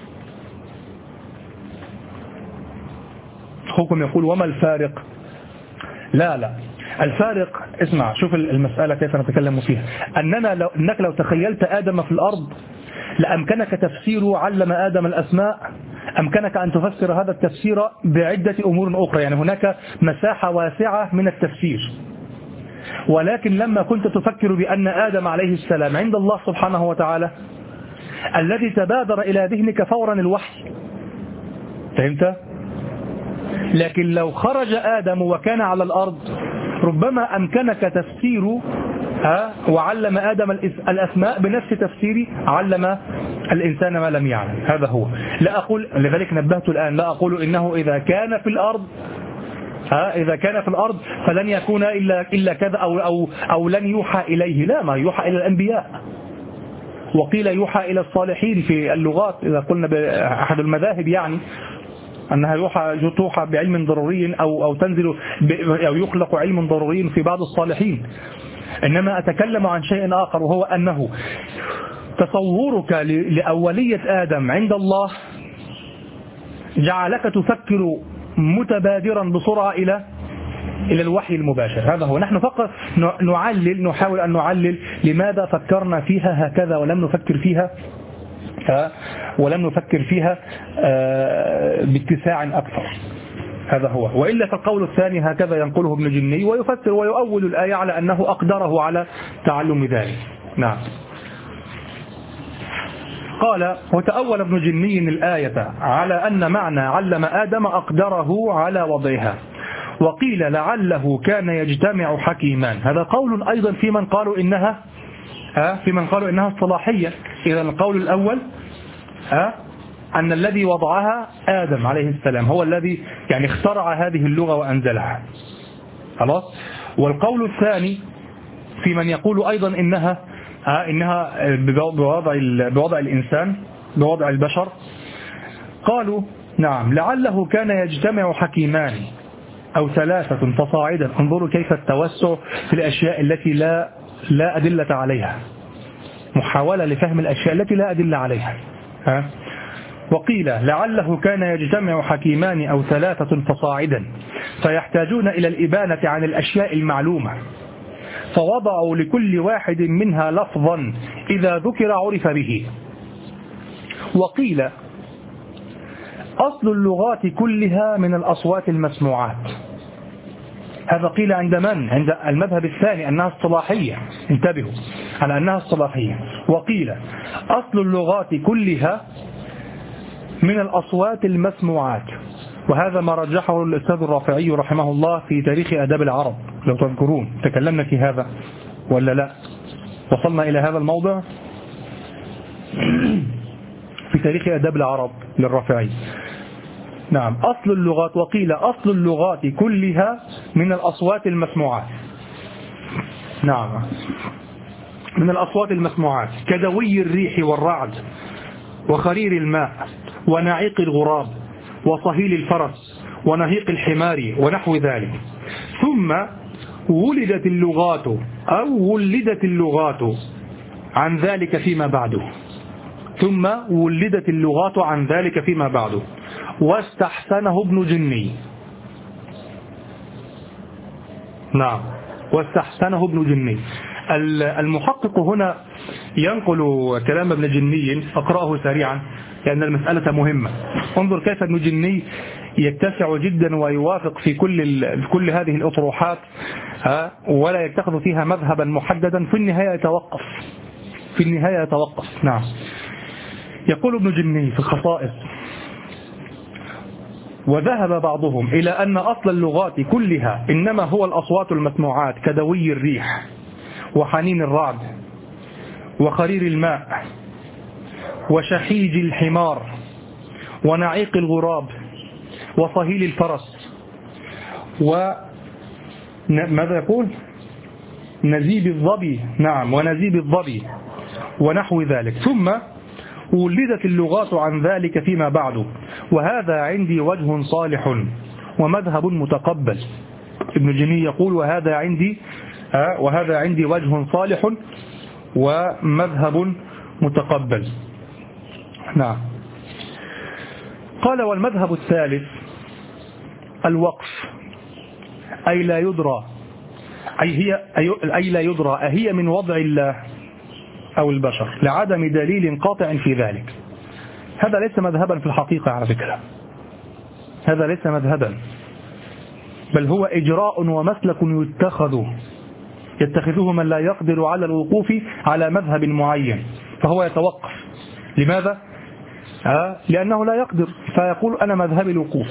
أخوكم يقول وما الفارق؟ لا لا، الفارق، اسمع شوف المسألة كيف نتكلم فيها. أننا لو أنك لو تخيلت آدم في الأرض لأمكنك تفسير علم آدم الأسماء، أمكنك أن تفسر هذا التفسير بعدة أمور أخرى، يعني هناك مساحة واسعة من التفسير. ولكن لما كنت تفكر بأن آدم عليه السلام عند الله سبحانه وتعالى، الذي تبادر إلى ذهنك فورا الوحي، فهمت؟ لكن لو خرج آدم وكان على الأرض ربما أمكنك تفسير ها وعلم آدم الأسماء بنفس تفسير علم الإنسان ما لم يعلم. هذا هو. لا أقول، لذلك نبهت الآن، لا أقول إنه إذا كان في الأرض ها إذا كان في الأرض فلن يكون إلا إلا كذا أو أو أو لن يوحى إليه. لا، ما يوحى إلى الأنبياء، وقيل يوحى إلى الصالحين في اللغات إذا قلنا بأحد المذاهب، يعني أنها يوحى توحى بعلم ضروري أو أو تنزل أو يخلق علم ضروري في بعض الصالحين. إنما أتكلم عن شيء آخر، وهو أنه تصورك لأولية آدم عند الله جعلك تفكر متبادرا بسرعة إلى إلى الوحي المباشر. هذا هو. نحن فقط نعلل، نحاول أن نعلل لماذا فكرنا فيها هكذا ولم نفكر فيها ولم نفكر فيها باتساع أكثر. هذا هو. وإلا فالقول الثاني هكذا ينقله ابن جني ويفسر ويؤول الآية على أنه أقدره على تعلم ذلك. نعم. قال وتأول ابن جني الآية على أن معنى علم آدم أقدره على وضعها، وقيل لعله كان يجتمع حكيمان. هذا قول أيضا في من قالوا إنها في من قالوا إنها الصلاحية. إذا القول الأول أن الذي وضعها آدم عليه السلام، هو الذي يعني اخترع هذه اللغة وأنزلها، خلاص. والقول الثاني في من يقول أيضا إنها إنها بوضع بوضع الإنسان، بوضع البشر. قالوا نعم لعله كان يجتمع حكيمان أو ثلاثة فصاعدا. انظروا كيف التوسع في الأشياء التي لا لا أدلة عليها، محاولة لفهم الأشياء التي لا أدلة عليها. ها؟ وقيل لعله كان يجتمع حكيمان أو ثلاثة فصاعدا فيحتاجون إلى الإبانة عن الأشياء المعلومة، فوضعوا لكل واحد منها لفظا إذا ذكر عرف به. وقيل أصل اللغات كلها من الأصوات المسموعات. هذا قيل عند من؟ عند المذهب الثاني أنها الصلاحية. انتبهوا على أنها الصلاحية. وقيل أصل اللغات كلها من الأصوات المسموعات، وهذا ما رجحه الأستاذ الرافعي رحمه الله في تاريخ آداب العرب. لو تذكرون تكلمنا في هذا ولا لا؟ وصلنا إلى هذا الموضع في تاريخ آداب العرب للرافعي. نعم، أصل اللغات. وقيل أصل اللغات كلها من الأصوات المسموعات. نعم. من الأصوات المسموعات كدوي الريح والرعد وخرير الماء ونعيق الغراب وصهيل الفرس ونهيق الحمار ونحو ذلك. ثم ولدت اللغات أو ولدت اللغات عن ذلك فيما بعده ثم ولدت اللغات عن ذلك فيما بعده واستحسنه ابن جني. نعم، واستحسنه ابن جني. المحقق هنا ينقل كلام ابن جني، أقرأه سريعا لأن المسألة مهمة. انظر كيف ابن جني يتسع جدا ويوافق في كل في كل هذه الأطروحات ولا يتخذ فيها مذهبا محددا، في النهاية يتوقف في النهاية يتوقف نعم. يقول ابن جني في الخصائص: وذهب بعضهم إلى أن أصل اللغات كلها إنما هو الأصوات المسموعات كدوي الريح وحنين الرعد وخرير الماء وشحيج الحمار ونعيق الغراب وصهيل الفرس وماذا يقول نزيب الظبي نعم ونزيب الظبي ونحو ذلك. ثم ولدت اللغات عن ذلك فيما بعد، وهذا عندي وجه صالح ومذهب متقبل. ابن جني يقول وهذا عندي آه وهذا عندي وجه صالح ومذهب متقبل. نعم. قال: والمذهب الثالث الوقف، أي لا يدرى أي هي أي لا يدرى أهي من وضع الله أو البشر لعدم دليل قاطع في ذلك. هذا ليس مذهبا في الحقيقة على فكرة، هذا ليس مذهبا، بل هو إجراء ومسلك يتخذ يتخذه من لا يقدر على الوقوف على مذهب معين، فهو يتوقف. لماذا؟ آه لأنه لا يقدر، فيقول أنا مذهبي الوقوف.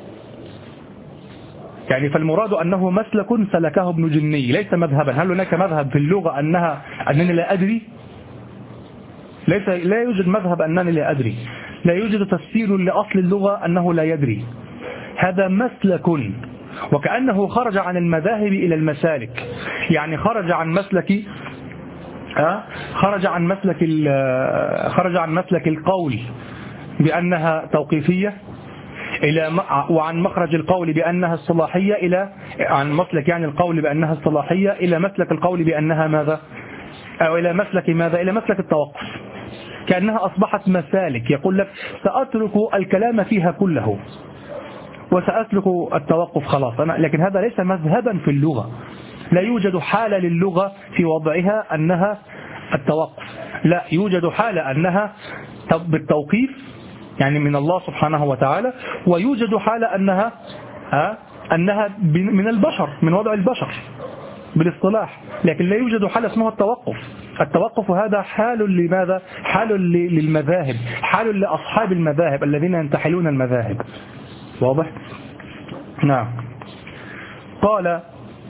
يعني فالمراد أنه مسلك سلكه ابن جني ليس مذهبا. هل هناك مذهب في اللغة أنها أنني لا أدري؟ ليس، لا يوجد مذهب أنني لا أدري، لا يوجد تفسير لأصل اللغة أنه لا يدري. هذا مسلك، وكأنه خرج عن المذاهب إلى المسالك، يعني خرج عن مسلك أه؟ خرج عن مسلك خرج عن مسلك القول بأنها توقيفية إلى وعن مخرج القول بأنها الصلاحية إلى عن مسلك يعني القول بأنها الصلاحية إلى مسلك القول بأنها ماذا؟ أو إلى مسلك ماذا؟ إلى مسلك التوقف. كأنها أصبحت مسالك، يقول لك سأترك الكلام فيها كله وسأسلك التوقف خلاص أنا. لكن هذا ليس مذهبا في اللغة، لا يوجد حالة للغة في وضعها أنها التوقف، لا يوجد حالة أنها بالتوقيف يعني من الله سبحانه وتعالى، ويوجد حالة أنها ها أنها من البشر، من وضع البشر بالاصطلاح، لكن لا يوجد حالة اسمها التوقف. التوقف هذا حال لماذا؟ حال للمذاهب، حال لأصحاب المذاهب الذين ينتحلون المذاهب. واضح؟ نعم. قال: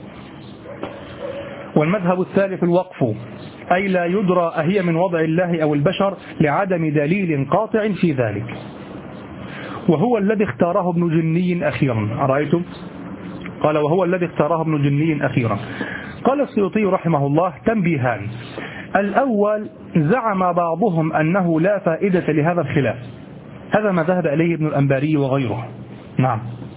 والمذهب الثالث الوقف، أي لا يدرى أهي من وضع الله أو البشر لعدم دليل قاطع في ذلك، وهو الذي اختاره ابن جني أخيرا. أرأيتم؟ قال: وهو الذي اختاره ابن جني أخيرا. قال السيوطي رحمه الله: تنبيهان. الأول: زعم بعضهم أنه لا فائدة لهذا الخلاف، هذا ما ذهب إليه ابن الأنباري وغيره. نعم.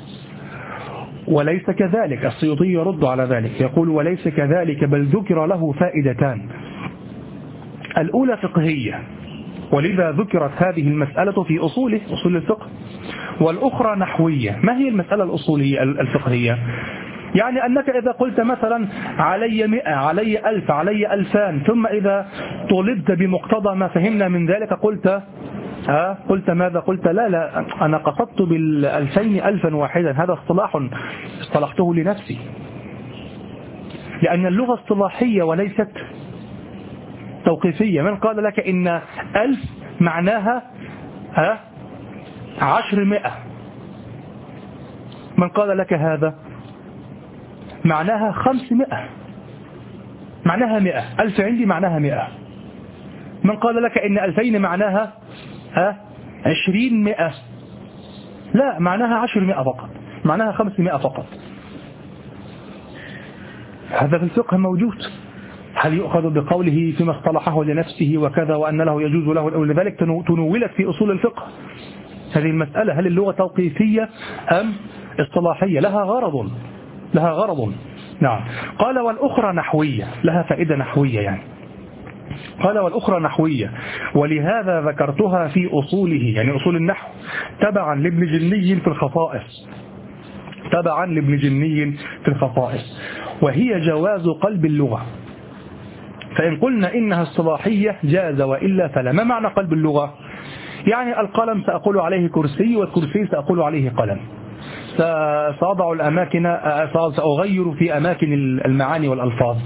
وليس كذلك، السيوطي يرد على ذلك يقول: وليس كذلك، بل ذكر له فائدتان. الأولى فقهية، ولذا ذكرت هذه المسألة في أصوله أصول الفقه، والأخرى نحوية. ما هي المسألة الأصولية الفقهية؟ يعني أنك إذا قلت مثلا علي مئة، علي ألف، علي ألفان، ثم إذا طلبت بمقتضى ما فهمنا من ذلك قلت ها قلت ماذا؟ قلت لا لا أنا قصدت بالألفين ألفا واحدا، هذا اصطلاح اصطلحته لنفسي، لأن اللغة اصطلاحية وليست توقيفية. من قال لك إن ألف معناها ها عشر مئة؟ من قال لك هذا؟ معناها خمسمائة، معناها مئة. ألف عندي معناها مئة. من قال لك إن ألفين معناها ها عشرين مئة؟ لا، معناها عشر مئة فقط، معناها خمسمائة فقط. هذا في الفقه موجود، هل يؤخذ بقوله فيما اصطلحه لنفسه وكذا وأن له يجوز له، ولذلك تنولت في أصول الفقه هذه المسألة، هل اللغة توقيفية أم اصطلاحية؟ لها غرض لها غرض نعم. قال والأخرى نحوية، لها فائدة نحوية يعني. قال والأخرى نحوية ولهذا ذكرتها في أصوله، يعني أصول النحو، تبعا لابن جني في الخصائص، تبعا لابن جني في الخصائص، وهي جواز قلب اللغة. فإن قلنا إنها اصطلاحية جاز وإلا فلا. ما معنى قلب اللغة؟ يعني القلم سأقول عليه كرسي، والكرسي سأقول عليه قلم. سأضع الأماكن، سأغير في أماكن المعاني والألفاظ.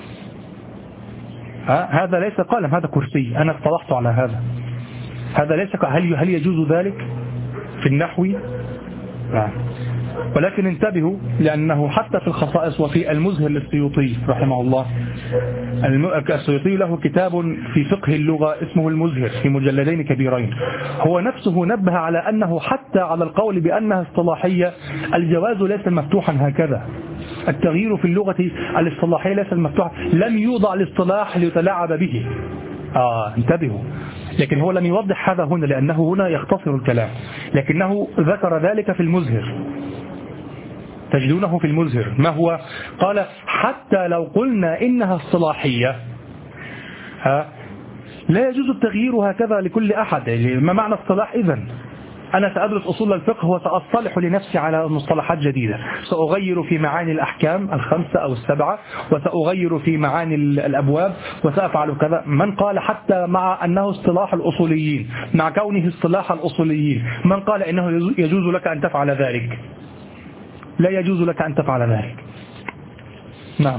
هذا ليس قلم، هذا كرسي، أنا اصطلحت على هذا. هذا ليس، هل هل يجوز ذلك في النحو؟ نعم. ولكن انتبهوا، لأنه حتى في الخصائص وفي المزهر للسيوطي رحمه الله، السيوطي له كتاب في فقه اللغة اسمه المزهر في مجلدين كبيرين، هو نفسه نبه على أنه حتى على القول بأنها اصطلاحية الجواز ليس مفتوحا هكذا. التغيير في اللغة الاصطلاحية ليس مفتوحا، لم يوضع الاصطلاح ليتلاعب به. آه انتبهوا، لكن هو لم يوضح هذا هنا لأنه هنا يختصر الكلام، لكنه ذكر ذلك في المزهر، تجدونه في المزهر. ما هو؟ قال حتى لو قلنا إنها اصطلاحية ها لا يجوز التغيير هكذا لكل أحد. ما معنى اصطلاح إذن؟ أنا سأدرس أصول الفقه وسأصطلح لنفسي على مصطلحات جديدة، سأغير في معاني الأحكام الخمسة أو السبعة، وسأغير في معاني الأبواب، وسأفعل كذا. من قال حتى مع أنه اصطلاح الأصوليين، مع كونه اصطلاح الأصوليين، من قال إنه يجوز لك أن تفعل ذلك؟ لا يجوز لك أن تفعل ذلك. نعم.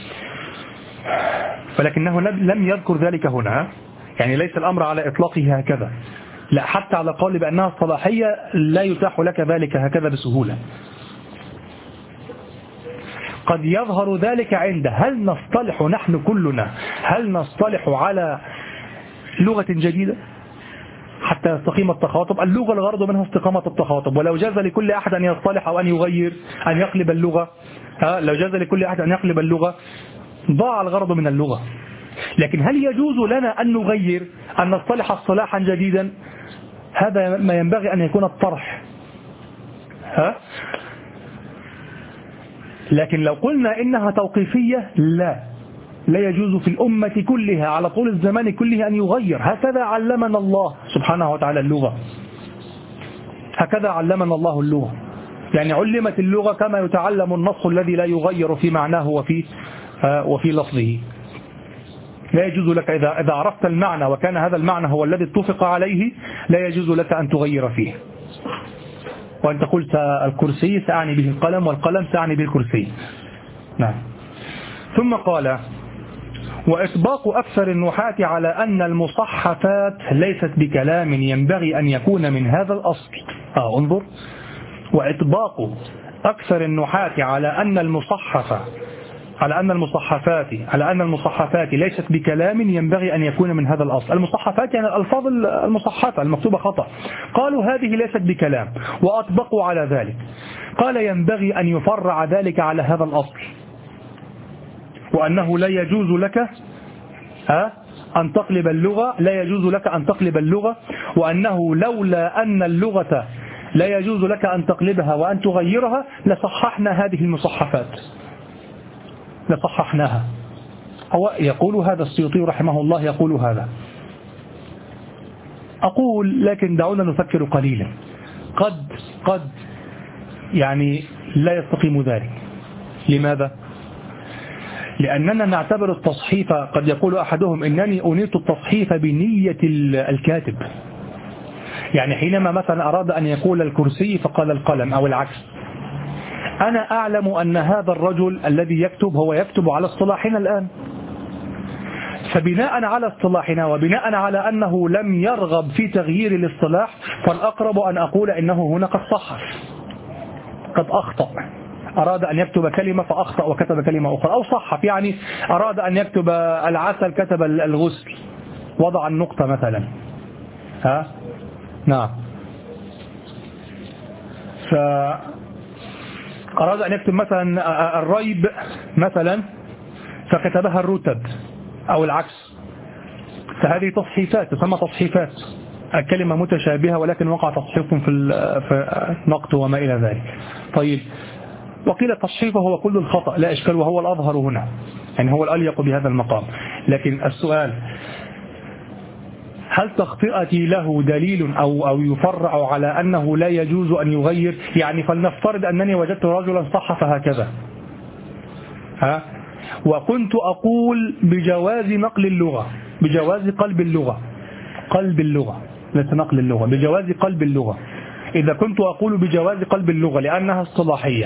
ولكنه لم يذكر ذلك هنا، يعني ليس الأمر على إطلاقه هكذا، لا، حتى على قول بأنها صلاحية لا يتاح لك ذلك هكذا بسهولة. قد يظهر ذلك عند هل نصطلح نحن كلنا، هل نصطلح على لغة جديدة حتى يستقيم التخاطب؟ اللغة الغرض منها استقامة التخاطب، ولو جاز لكل أحد أن يصطلح أو أن يغير أن يقلب اللغة، ها لو جاز لكل أحد أن يقلب اللغة ضاع الغرض من اللغة. لكن هل يجوز لنا أن نغير، أن نصطلح اصطلاحا جديدا؟ هذا ما ينبغي أن يكون الطرح. ها؟ لكن لو قلنا إنها توقيفية لا لا يجوز في الأمة كلها على طول الزمان كله أن يغير. هكذا علمنا الله سبحانه وتعالى اللغة، هكذا علمنا الله اللغة، يعني علمت اللغة كما يتعلم النص الذي لا يغير في معناه وفي وفي لفظه. لا يجوز لك إذا إذا عرفت المعنى وكان هذا المعنى هو الذي اتفق عليه لا يجوز لك أن تغير فيه. وأنت قلت الكرسي سأعني به القلم، والقلم سأعني به الكرسي. نعم. ثم قال وإطباق أكثر النحاة على أن المصحفات ليست بكلام ينبغي أن يكون من هذا الأصل. آه انظر، وإطباق أكثر النحاة على أن المصحف على أن المصحفات على أن المصحفات ليست بكلام ينبغي أن يكون من هذا الأصل. المصحفات يعني الألفاظ المصحفة المكتوبة خطأ، قالوا هذه ليست بكلام وأطبقوا على ذلك. قال ينبغي أن يفرع ذلك على هذا الأصل، وأنه لا يجوز لك أن تقلب اللغة لا يجوز لك أن تقلب اللغة وأنه لولا أن اللغة لا يجوز لك أن تقلبها وأن تغيرها لصححنا هذه المصحفات، لصححناها. هو يقول هذا السيوطي رحمه الله، يقول هذا. أقول لكن دعونا نفكر قليلا، قد قد يعني لا يستقيم ذلك. لماذا؟ لأننا نعتبر التصحيف، قد يقول أحدهم إنني أنيت التصحيف بنية الكاتب، يعني حينما مثلا أراد أن يقول الكرسي فقال القلم أو العكس. أنا أعلم أن هذا الرجل الذي يكتب هو يكتب على اصطلاحنا الآن، فبناء على اصطلاحنا وبناء على أنه لم يرغب في تغيير الاصطلاح فالأقرب أن أقول إنه هنا قد صحف، قد أخطأ، أراد أن يكتب كلمة فأخطأ وكتب كلمة أخرى، أو صحف يعني أراد أن يكتب العسل كتب الغسل، وضع النقطة مثلا. ها نعم. فأراد أن يكتب مثلا الريب مثلا فكتبها الرتب، أو العكس، فهذه تصحيفات تسمى تصحيفات، الكلمة متشابهة ولكن وقع تصحيف في النقط وما إلى ذلك. طيب، وقيل التصحيف هو كل الخطأ لا إشكال، وهو الأظهر هنا، يعني هو الأليق بهذا المقام. لكن السؤال، هل تخطئتي له دليل أو أو يفرع على أنه لا يجوز أن يغير؟ يعني فلنفترض أنني وجدت رجلا صحف هكذا، ها، وكنت أقول بجواز نقل اللغة، بجواز قلب اللغة، قلب اللغة ليس نقل اللغة، بجواز قلب اللغة. إذا كنت أقول بجواز قلب اللغة لأنها اصطلاحية،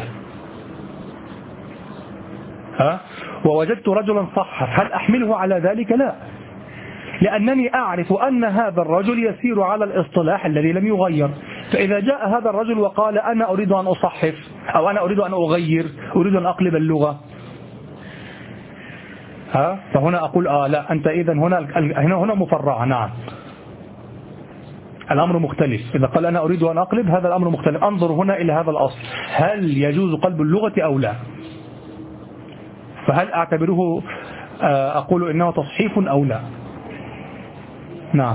ها، ووجدت رجلا صحف، هل أحمله على ذلك؟ لا، لأنني أعرف أن هذا الرجل يسير على الاصطلاح الذي لم يغير. فإذا جاء هذا الرجل وقال أنا أريد أن أصحف أو أنا أريد أن أغير، أريد أن أقلب اللغة، ها، فهنا أقول آه لا، أنت إذن هنا هنا هنا مفرعة. نعم، الأمر مختلف. إذا قال أنا أريد أن أقلب، هذا الأمر مختلف. أنظر هنا إلى هذا الأصل، هل يجوز قلب اللغة أو لا؟ فهل أعتبره أقول إنه تصحيف أو لا؟ نعم.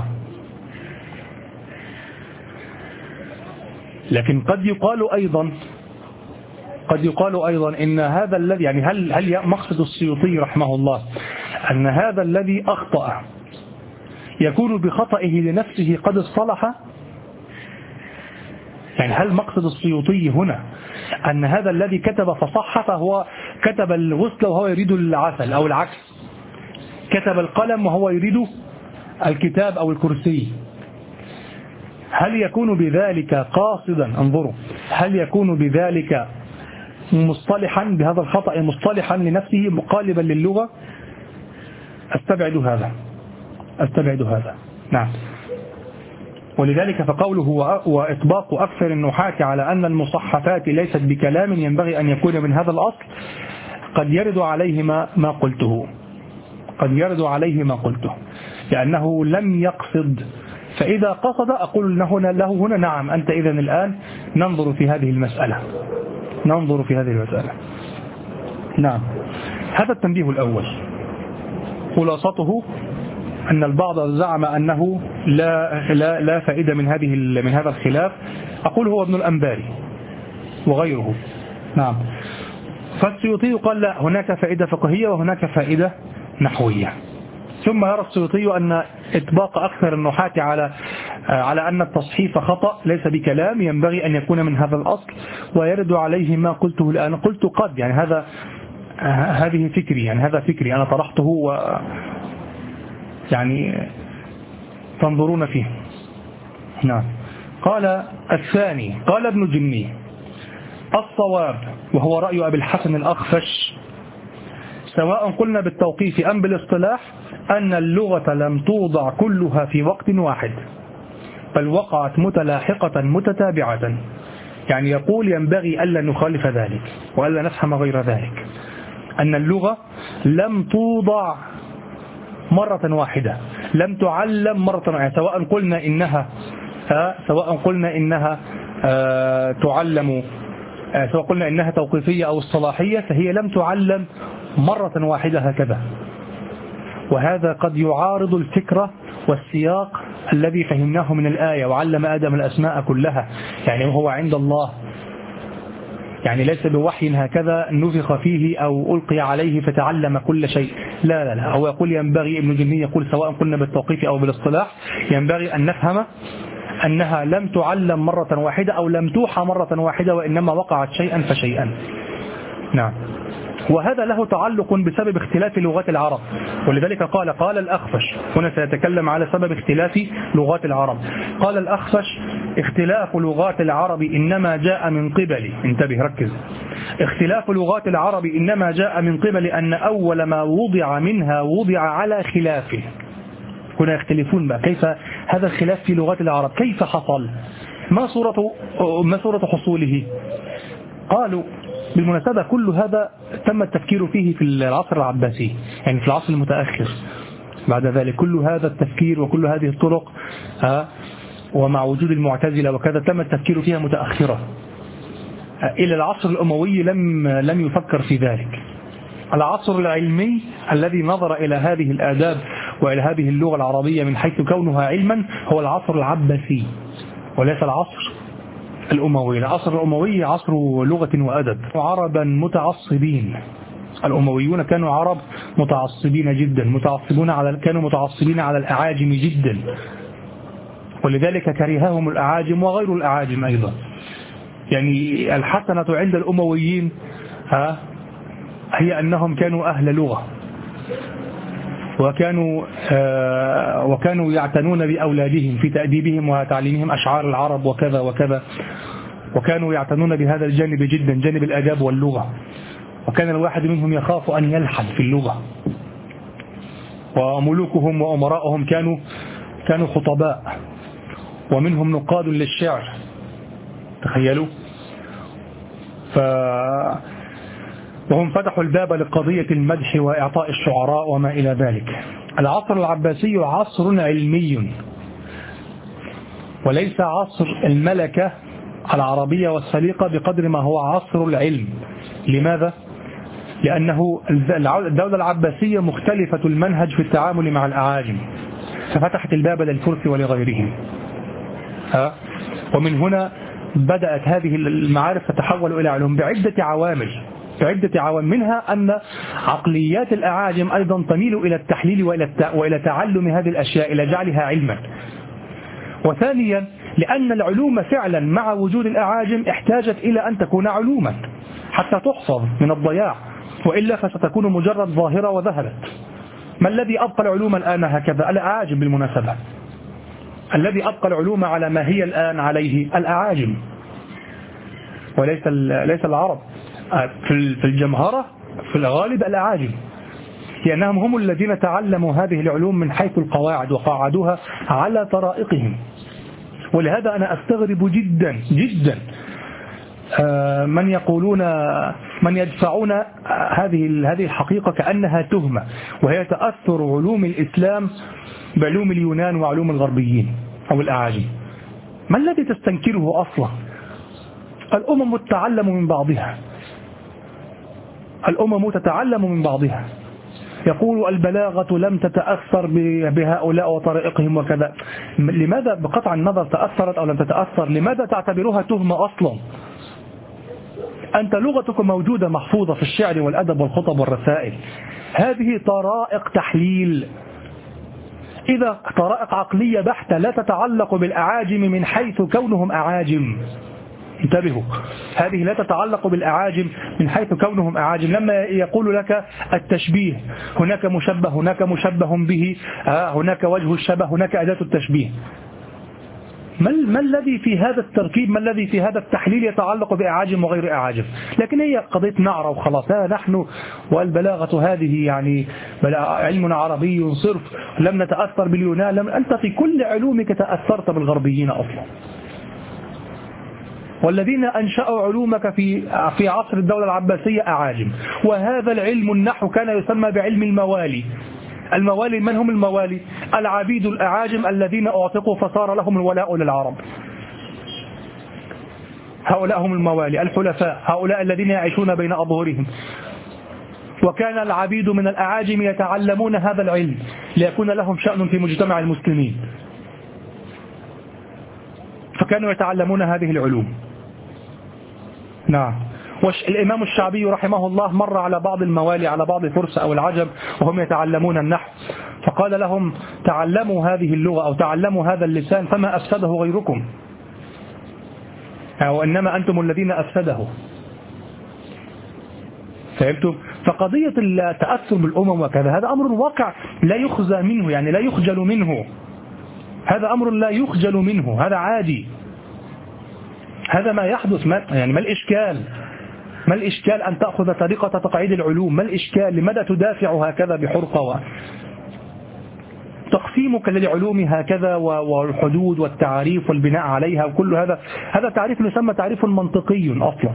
لكن قد يقال أيضا قد يقال أيضا إن هذا الذي يعني هل هل مقصد السيوطي رحمه الله أن هذا الذي أخطأ يكون بخطئه لنفسه قد اصطلح؟ يعني هل مقصد السيوطي هنا أن هذا الذي كتب فصحف هو كتب الغسل وهو يريد العسل، أو العكس، كتب القلم وهو يريد الكتاب أو الكرسي؟ هل يكون بذلك قاصدا؟ انظروا، هل يكون بذلك مصطلحا بهذا الخطأ مصطلحا لنفسه مقالبا للغة؟ استبعد هذا، استبعد هذا. نعم. ولذلك فقوله وإطباق أكثر النحاة على أن المصحفات ليست بكلام ينبغي أن يكون من هذا الأصل، قد يرد عليه ما, ما قلته قد يرد عليه ما قلته لأنه لم يقصد. فإذا قصد أقول له هنا, له هنا نعم، أنت إذن الآن ننظر في هذه المسألة ننظر في هذه المسألة. نعم. هذا التنبيه الأول، خلاصته أن البعض زعم أنه لا لا لا فائدة من هذه من هذا الخلاف. أقول هو ابن الأنباري وغيره. نعم. فالسيوطي قال لا، هناك فائدة فقهية وهناك فائدة نحوية. ثم يرى السيوطي أن إطباق أكثر النحاة على على أن التصحيف خطأ ليس بكلام ينبغي أن يكون من هذا الأصل، ويرد عليه ما قلته الآن. قلت قد يعني هذا هذه فكري يعني هذا فكري أنا طرحته و يعني تنظرون فيه. نعم. قال الثاني، قال ابن جني الصواب وهو رأي أبي الحسن الأخفش سواء قلنا بالتوقيف أم بالاصطلاح أن اللغة لم توضع كلها في وقت واحد، بل وقعت متلاحقة متتابعة. يعني يقول ينبغي ألا نخالف ذلك وألا نفهم غير ذلك، أن اللغة لم توضع مرة واحدة، لم تعلم مرة واحدة، سواء قلنا إنها سواء قلنا إنها تعلم سواء قلنا إنها توقيفية أو اصطلاحية، فهي لم تعلم مرة واحدة هكذا. وهذا قد يعارض الفكرة والسياق الذي فهمناه من الآية وعلم آدم الأسماء كلها، يعني وهو عند الله، يعني ليس بوحي هكذا نفخ فيه أو ألقي عليه فتعلم كل شيء. لا لا لا، هو يقول ينبغي، ابن جني يقول سواء قلنا بالتوقيف أو بالاصطلاح ينبغي أن نفهم أنها لم تعلم مرة واحدة أو لم توحى مرة واحدة، وإنما وقعت شيئا فشيئا. نعم. وهذا له تعلق بسبب اختلاف لغات العرب، ولذلك قال قال الأخفش، هنا سيتكلم على سبب اختلاف لغات العرب. قال الأخفش اختلاف لغات العرب إنما جاء من قبل، انتبه ركز، اختلاف لغات العرب إنما جاء من قبل أن أول ما وضع منها وضع على خلافه. هنا يختلفون بقى كيف هذا الخلاف في لغات العرب كيف حصل، ما صورة ما صورة حصوله. قالوا بالمناسبة كل هذا تم التفكير فيه في العصر العباسي، يعني في العصر المتأخر. بعد ذلك كل هذا التفكير وكل هذه الطرق ها ومع وجود المعتزلة وكذا تم التفكير فيها متأخرة. إلى العصر الأموي لم لم يفكر في ذلك. العصر العلمي الذي نظر إلى هذه الآداب وإلى هذه اللغة العربية من حيث كونها علما هو العصر العباسي وليس العصر الأموي. العصر الأموي عصر لغة وأدب، عربا متعصبين. الأمويون كانوا عرب متعصبين جدا، متعصبون على كانوا متعصبين على الأعاجم جدا، ولذلك كرههم الأعاجم وغير الأعاجم أيضا. يعني الحسنة عند الأمويين ها هي أنهم كانوا أهل لغة، وكانوا آه وكانوا يعتنون بأولادهم في تأديبهم وتعليمهم أشعار العرب وكذا وكذا، وكانوا يعتنون بهذا الجانب جدا، جانب الآداب واللغة. وكان الواحد منهم يخاف أن يلحن في اللغة. وملوكهم وأمراءهم كانوا كانوا خطباء، ومنهم نقاد للشعر، تخيلوا. ف وهم فتحوا الباب لقضية المدح وإعطاء الشعراء وما إلى ذلك. العصر العباسي عصر علمي وليس عصر الملكة العربية والسليقة بقدر ما هو عصر العلم. لماذا؟ لأنه الدولة العباسية مختلفة المنهج في التعامل مع الأعاجم، ففتحت الباب للفرس ولغيرهم. ها؟ ومن هنا بدأت هذه المعارف تتحول إلى علوم بعدة عوامل بعدة عوامل منها أن عقليات الأعاجم أيضا تميل إلى التحليل وإلى تعلم هذه الأشياء، إلى جعلها علما. وثانيا لأن العلوم فعلا مع وجود الأعاجم احتاجت إلى أن تكون علوما حتى تحفظ من الضياع، وإلا فستكون مجرد ظاهرة وذهبت. ما الذي أبقى العلوم الآن هكذا؟ الأعاجم بالمناسبة. الذي أبقى العلوم على ما هي الآن عليه الأعاجم وليس ليس العرب. في الجمهرة في الغالب الأعاجم، لأنهم هم الذين تعلموا هذه العلوم من حيث القواعد وقاعدوها على طرائقهم. ولهذا أنا أستغرب جدا جدا من يقولون من يدفعون هذه هذه الحقيقة كأنها تهمة، وهي تأثر علوم الإسلام بعلوم اليونان وعلوم الغربيين أو الأعاجم. ما الذي تستنكره أصلا؟ الأمم تتعلم من بعضها، الأمم تتعلم من بعضها. يقول البلاغة لم تتأثر بهؤلاء وطريقهم وكذا. لماذا بقطع النظر تأثرت أو لم تتأثر؟ لماذا تعتبرها تهمة أصلا؟ أنت لغتك موجودة محفوظة في الشعر والأدب والخطب والرسائل. هذه طرائق تحليل، إذا طرائق عقلية بحتة لا تتعلق بالأعاجم من حيث كونهم أعاجم. انتبهوا، هذه لا تتعلق بالأعاجم من حيث كونهم أعاجم. لما يقول لك التشبيه، هناك مشبه، هناك مشبه به، هناك وجه الشبه، هناك أداة التشبيه. ما, ما الذي في هذا التركيب، ما الذي في هذا التحليل يتعلق بأعاجم وغير أعاجم؟ لكن هي قضية نعرة وخلاص. ها نحن والبلاغة هذه يعني علم عربي صرف، لم نتأثر باليونان. لم أنت في كل علومك تأثرت بالغربيين أصلا، والذين أنشأوا علومك في في عصر الدولة العباسية أعاجم. وهذا العلم النحو كان يسمى بعلم الموالي. الموالي من هم الموالي؟ العبيد الأعاجم الذين أعتقوا فصار لهم الولاء للعرب. هؤلاء هم الموالي الحلفاء، هؤلاء الذين يعيشون بين أظهرهم. وكان العبيد من الأعاجم يتعلمون هذا العلم ليكون لهم شأن في مجتمع المسلمين، فكانوا يتعلمون هذه العلوم. نعم. والإمام الشعبي رحمه الله مر على بعض الموالي، على بعض الفرس أو العجم وهم يتعلمون النحو، فقال لهم تعلموا هذه اللغة أو تعلموا هذا اللسان فما أفسده غيركم، أو إنما أنتم الذين أفسده. فهمتم؟ فقضية التأثر بالأمم وكذا هذا أمر واقع لا يخزى منه، يعني لا يخجل منه. هذا أمر لا يخجل منه، هذا عادي، هذا ما يحدث. ما يعني ما الإشكال؟ ما الإشكال أن تأخذ طريقة تقعيد العلوم؟ ما الإشكال؟ لماذا تدافع هكذا بحرقة؟ تقسيمك للعلوم هكذا والحدود والتعريف والبناء عليها وكل هذا، هذا تعريف يسمى تعريف منطقي أصلا.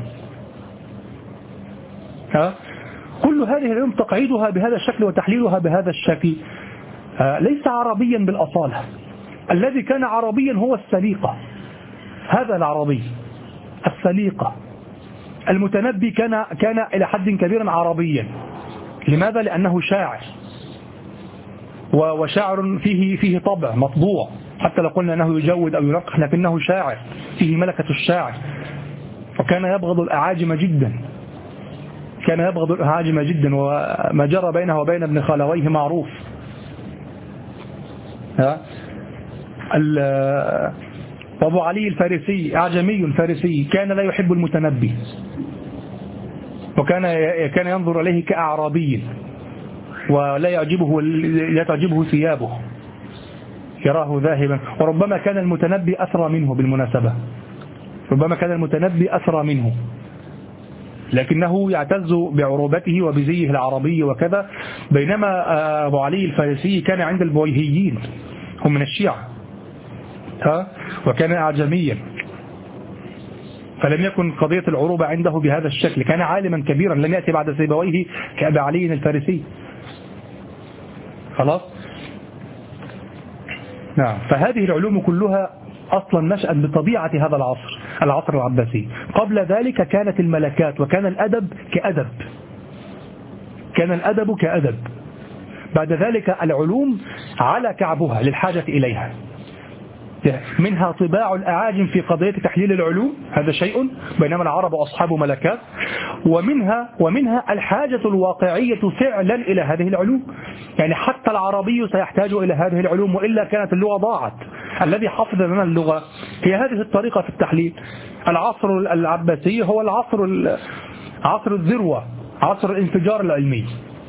ها؟ كل هذه العلوم تقعيدها بهذا الشكل وتحليلها بهذا الشكل ليس عربيا بالأصالة. الذي كان عربيا هو السليقة، هذا العربي السليقة. المتنبي كان كان إلى حد كبير عربيا، لماذا؟ لأنه شاعر، وشاعر فيه فيه طبع مطبوع، حتى لو قلنا أنه يجود أو يرقح لكنه شاعر فيه ملكة الشاعر. وكان يبغض الأعاجم جدا، كان يبغض الأعاجم جدا، وما جرى بينه وبين ابن خالويه معروف. ها وابو علي الفارسي أعجمي فارسي كان لا يحب المتنبي، وكان كان ينظر إليه كأعرابي، ولا يعجبه لا تعجبه ثيابه، يراه ذاهبا. وربما كان المتنبي أثرى منه بالمناسبة، ربما كان المتنبي أثرى منه، لكنه يعتز بعروبته وبزيه العربي وكذا. بينما أبو علي الفارسي كان عند البويهيين، هم من الشيعة، ها وكان أعجميا، فلم يكن قضية العروبة عنده بهذا الشكل. كان عالما كبيرا لم يأتي بعد سيبويه كأبي علي الفارسي. خلاص. نعم. فهذه العلوم كلها أصلا نشأت بطبيعة هذا العصر، العصر العباسي. قبل ذلك كانت الملكات، وكان الأدب كأدب، كان الأدب كأدب. بعد ذلك العلوم على كعبها للحاجة إليها، منها طباع الأعاجم في قضية تحليل العلوم، هذا شيء، بينما العرب أصحاب ملكات. ومنها ومنها الحاجة الواقعية فعلا إلى هذه العلوم، يعني حتى العربي سيحتاج إلى هذه العلوم، وإلا كانت اللغة ضاعت. الذي حفظ لنا اللغة هي هذه الطريقة في التحليل. العصر العباسي هو العصر عصر الذروة، عصر الانفجار العلمي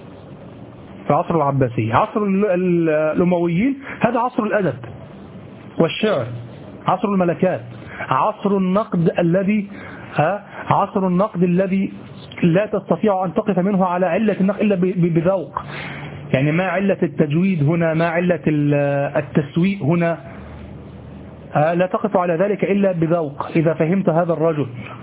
في العصر العباسي. عصر الأمويين هذا عصر الأدب والشعر، عصر الملكات، عصر النقد الذي ها عصر النقد الذي لا تستطيع أن تقف منه على علة النقد إلا بذوق. يعني ما علة التجويد هنا، ما علة التسويق هنا، لا تقف على ذلك إلا بذوق إذا فهمت هذا الرجل.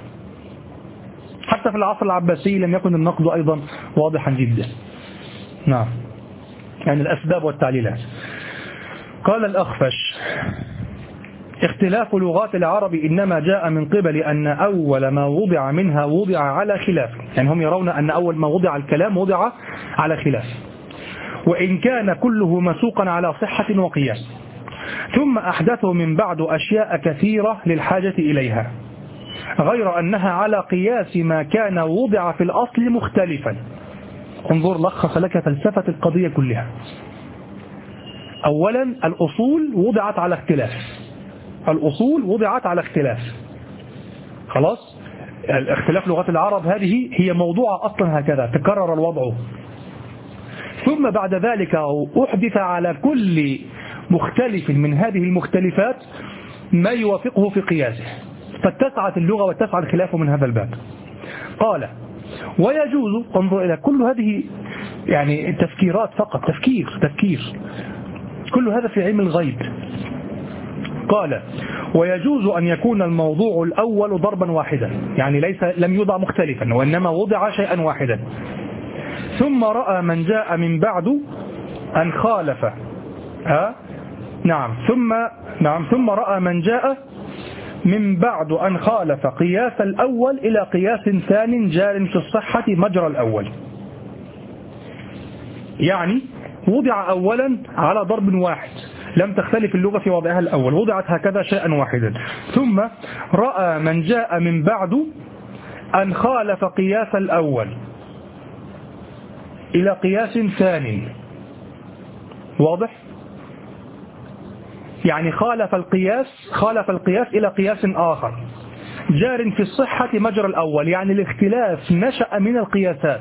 حتى في العصر العباسي لم يكن النقد أيضا واضحا جدا. نعم، يعني الأسباب والتعليلات. قال الأخفش: اختلاف لغات العرب إنما جاء من قبل أن أول ما وضع منها وضع على خلاف، يعني هم يرون أن أول ما وضع الكلام وضع على خلاف، وإن كان كله مسوقا على صحة وقياس، ثم أحدثوا من بعد أشياء كثيرة للحاجة إليها، غير أنها على قياس ما كان وضع في الأصل مختلفا. انظر، لخص لك فلسفة القضية كلها. أولا، الأصول وضعت على اختلاف، الأصول وضعت على اختلاف، خلاص. اختلاف لغات العرب هذه هي موضوع أصلا هكذا تكرر الوضع، ثم بعد ذلك أحدث على كل مختلف من هذه المختلفات ما يوافقه في قياسه، فاتسعت اللغة واتسع الخلاف من هذا الباب. قال: ويجوز، انظر إلى كل هذه يعني تفكيرات فقط، تفكير تفكير كل هذا في علم الغيب. قال: ويجوز أن يكون الموضوع الأول ضربا واحدا، يعني ليس لم يوضع مختلفا وإنما وضع شيئا واحدا، ثم رأى من جاء من بعد أن خالف، ها نعم ثم نعم ثم رأى من جاء من بعد أن خالف قياس الأول إلى قياس ثان جار في الصحة مجرى الأول. يعني وضع أولا على ضرب واحد، لم تختلف اللغة في وضعها الأول، وضعت هكذا شيئا واحدا، ثم رأى من جاء من بعد أن خالف قياس الأول إلى قياس ثاني. واضح؟ يعني خالف القياس خالف القياس إلى قياس آخر جار في الصحة مجرى الأول، يعني الاختلاف نشأ من القياسات،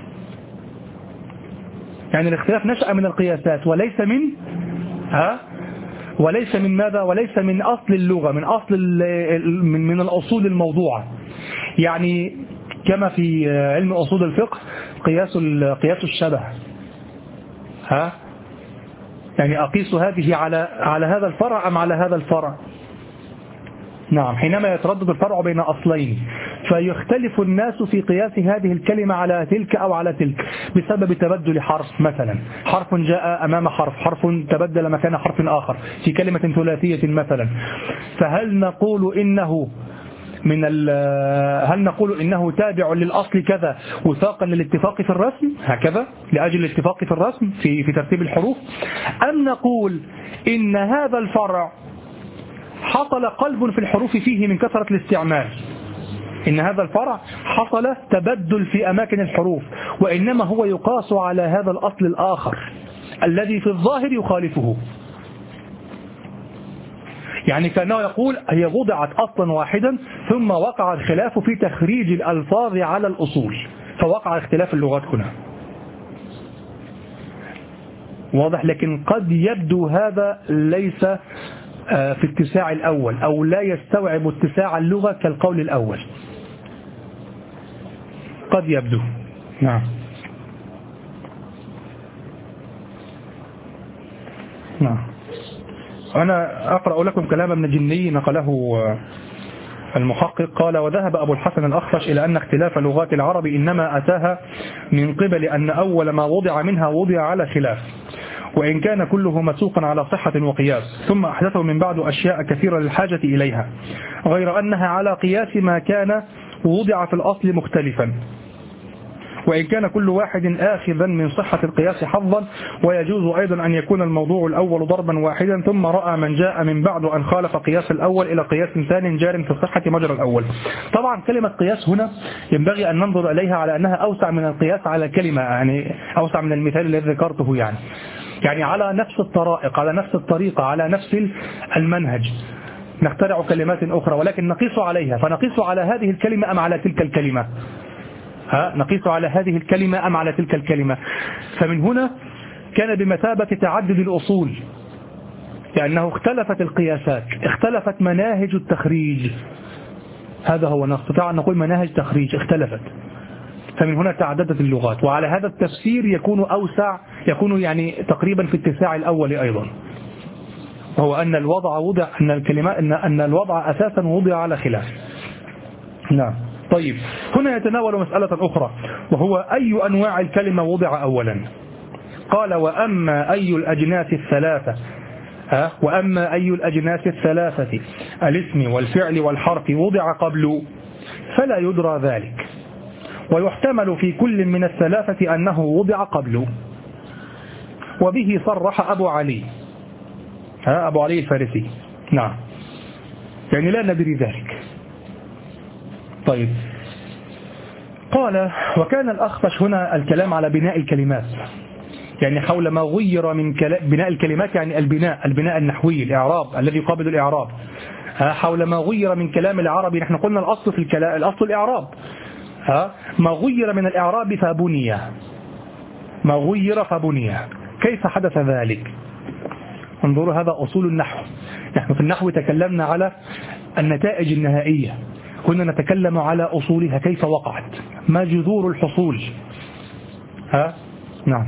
يعني الاختلاف نشأ من القياسات وليس من ها وليس من ماذا وليس من أصل اللغة، من أصل من من الأصول الموضوعة. يعني كما في علم أصول الفقه قياس قياس الشبه، ها يعني أقيس هذه على على هذا الفرع أم على هذا الفرع. نعم، حينما يتردد الفرع بين أصلين فيختلف الناس في قياس هذه الكلمة على تلك أو على تلك بسبب تبدل حرف، مثلا حرف جاء أمام حرف، حرف تبدل مكان حرف آخر في كلمة ثلاثية مثلا، فهل نقول إنه من هل نقول إنه تابع للأصل كذا وثاقا للاتفاق في الرسم هكذا لأجل الاتفاق في الرسم في في ترتيب الحروف، أم نقول إن هذا الفرع حصل قلب في الحروف فيه من كثرة الاستعمال، إن هذا الفرع حصل تبدل في أماكن الحروف، وإنما هو يقاس على هذا الأصل الآخر الذي في الظاهر يخالفه. يعني كأنه يقول هي وضعت أصلا واحدا ثم وقع الخلاف في تخريج الألفاظ على الأصول، فوقع اختلاف اللغات هنا. واضح؟ لكن قد يبدو هذا ليس في اتساع الأول أو لا يستوعب اتساع اللغة كالقول الأول، قد يبدو. نعم نعم. أنا أقرأ لكم كلام ابن جني نقله المحقق، قال: وذهب أبو الحسن الأخفش إلى أن اختلاف لغات العرب إنما أتاها من قبل أن أول ما وضع منها وضع على خلاف، وإن كان كله مسوقا على صحة وقياس، ثم أحدثوا من بعد أشياء كثيرة للحاجة إليها، غير أنها على قياس ما كان وضع في الأصل مختلفا، وإن كان كل واحد آخذا من صحة القياس حظا، ويجوز أيضا أن يكون الموضوع الأول ضربا واحدا، ثم رأى من جاء من بعد أن خالف قياس الأول إلى قياس ثاني جار في الصحة مجرى الأول. طبعا كلمة قياس هنا ينبغي أن ننظر إليها على أنها أوسع من القياس على كلمة، يعني أوسع من المثال الذي ذكرته، يعني يعني على نفس الطرائق، على نفس الطريقة، على نفس المنهج، نخترع كلمات أخرى ولكن نقيس عليها، فنقيس على هذه الكلمة أم على تلك الكلمة؟ ها نقيس على هذه الكلمة أم على تلك الكلمة؟ فمن هنا كان بمثابة تعدد الأصول، لأنه اختلفت القياسات، اختلفت مناهج التخريج، هذا هو نستطيع أن نقول مناهج تخريج اختلفت، فمن هنا تعددت اللغات، وعلى هذا التفسير يكون أوسع، يكون يعني تقريبا في اتساع الأول أيضا، وهو أن الوضع وضع أن الكلمات أن أن الوضع أساسا وضع على خلاف. نعم. طيب، هنا يتناول مسألة أخرى، وهو أي أنواع الكلمة وضع أولا؟ قال: وأما أي الأجناس الثلاثة ها وأما أي الأجناس الثلاثة الاسم والفعل والحرف وضع قبل فلا يدرى ذلك، ويحتمل في كل من الثلاثة أنه وضع قبل، وبه صرح أبو علي ها أبو علي الفارسي. نعم، يعني لا ندري ذلك. طيب، قال: وكان الأخفش هنا الكلام على بناء الكلمات، يعني حول ما غير من بناء الكلمات، يعني البناء البناء النحوي، الإعراب الذي يقابل الإعراب، حول ما غير من كلام العربي. نحن قلنا الأصل في الكلام الأصل الإعراب، ها ما غير من الإعراب فبني، ما غير فبني. كيف حدث ذلك؟ انظروا، هذا أصول النحو. نحن في النحو تكلمنا على النتائج النهائية، كنا نتكلم على أصولها، كيف وقعت، ما جذور الحصول. ها نعم.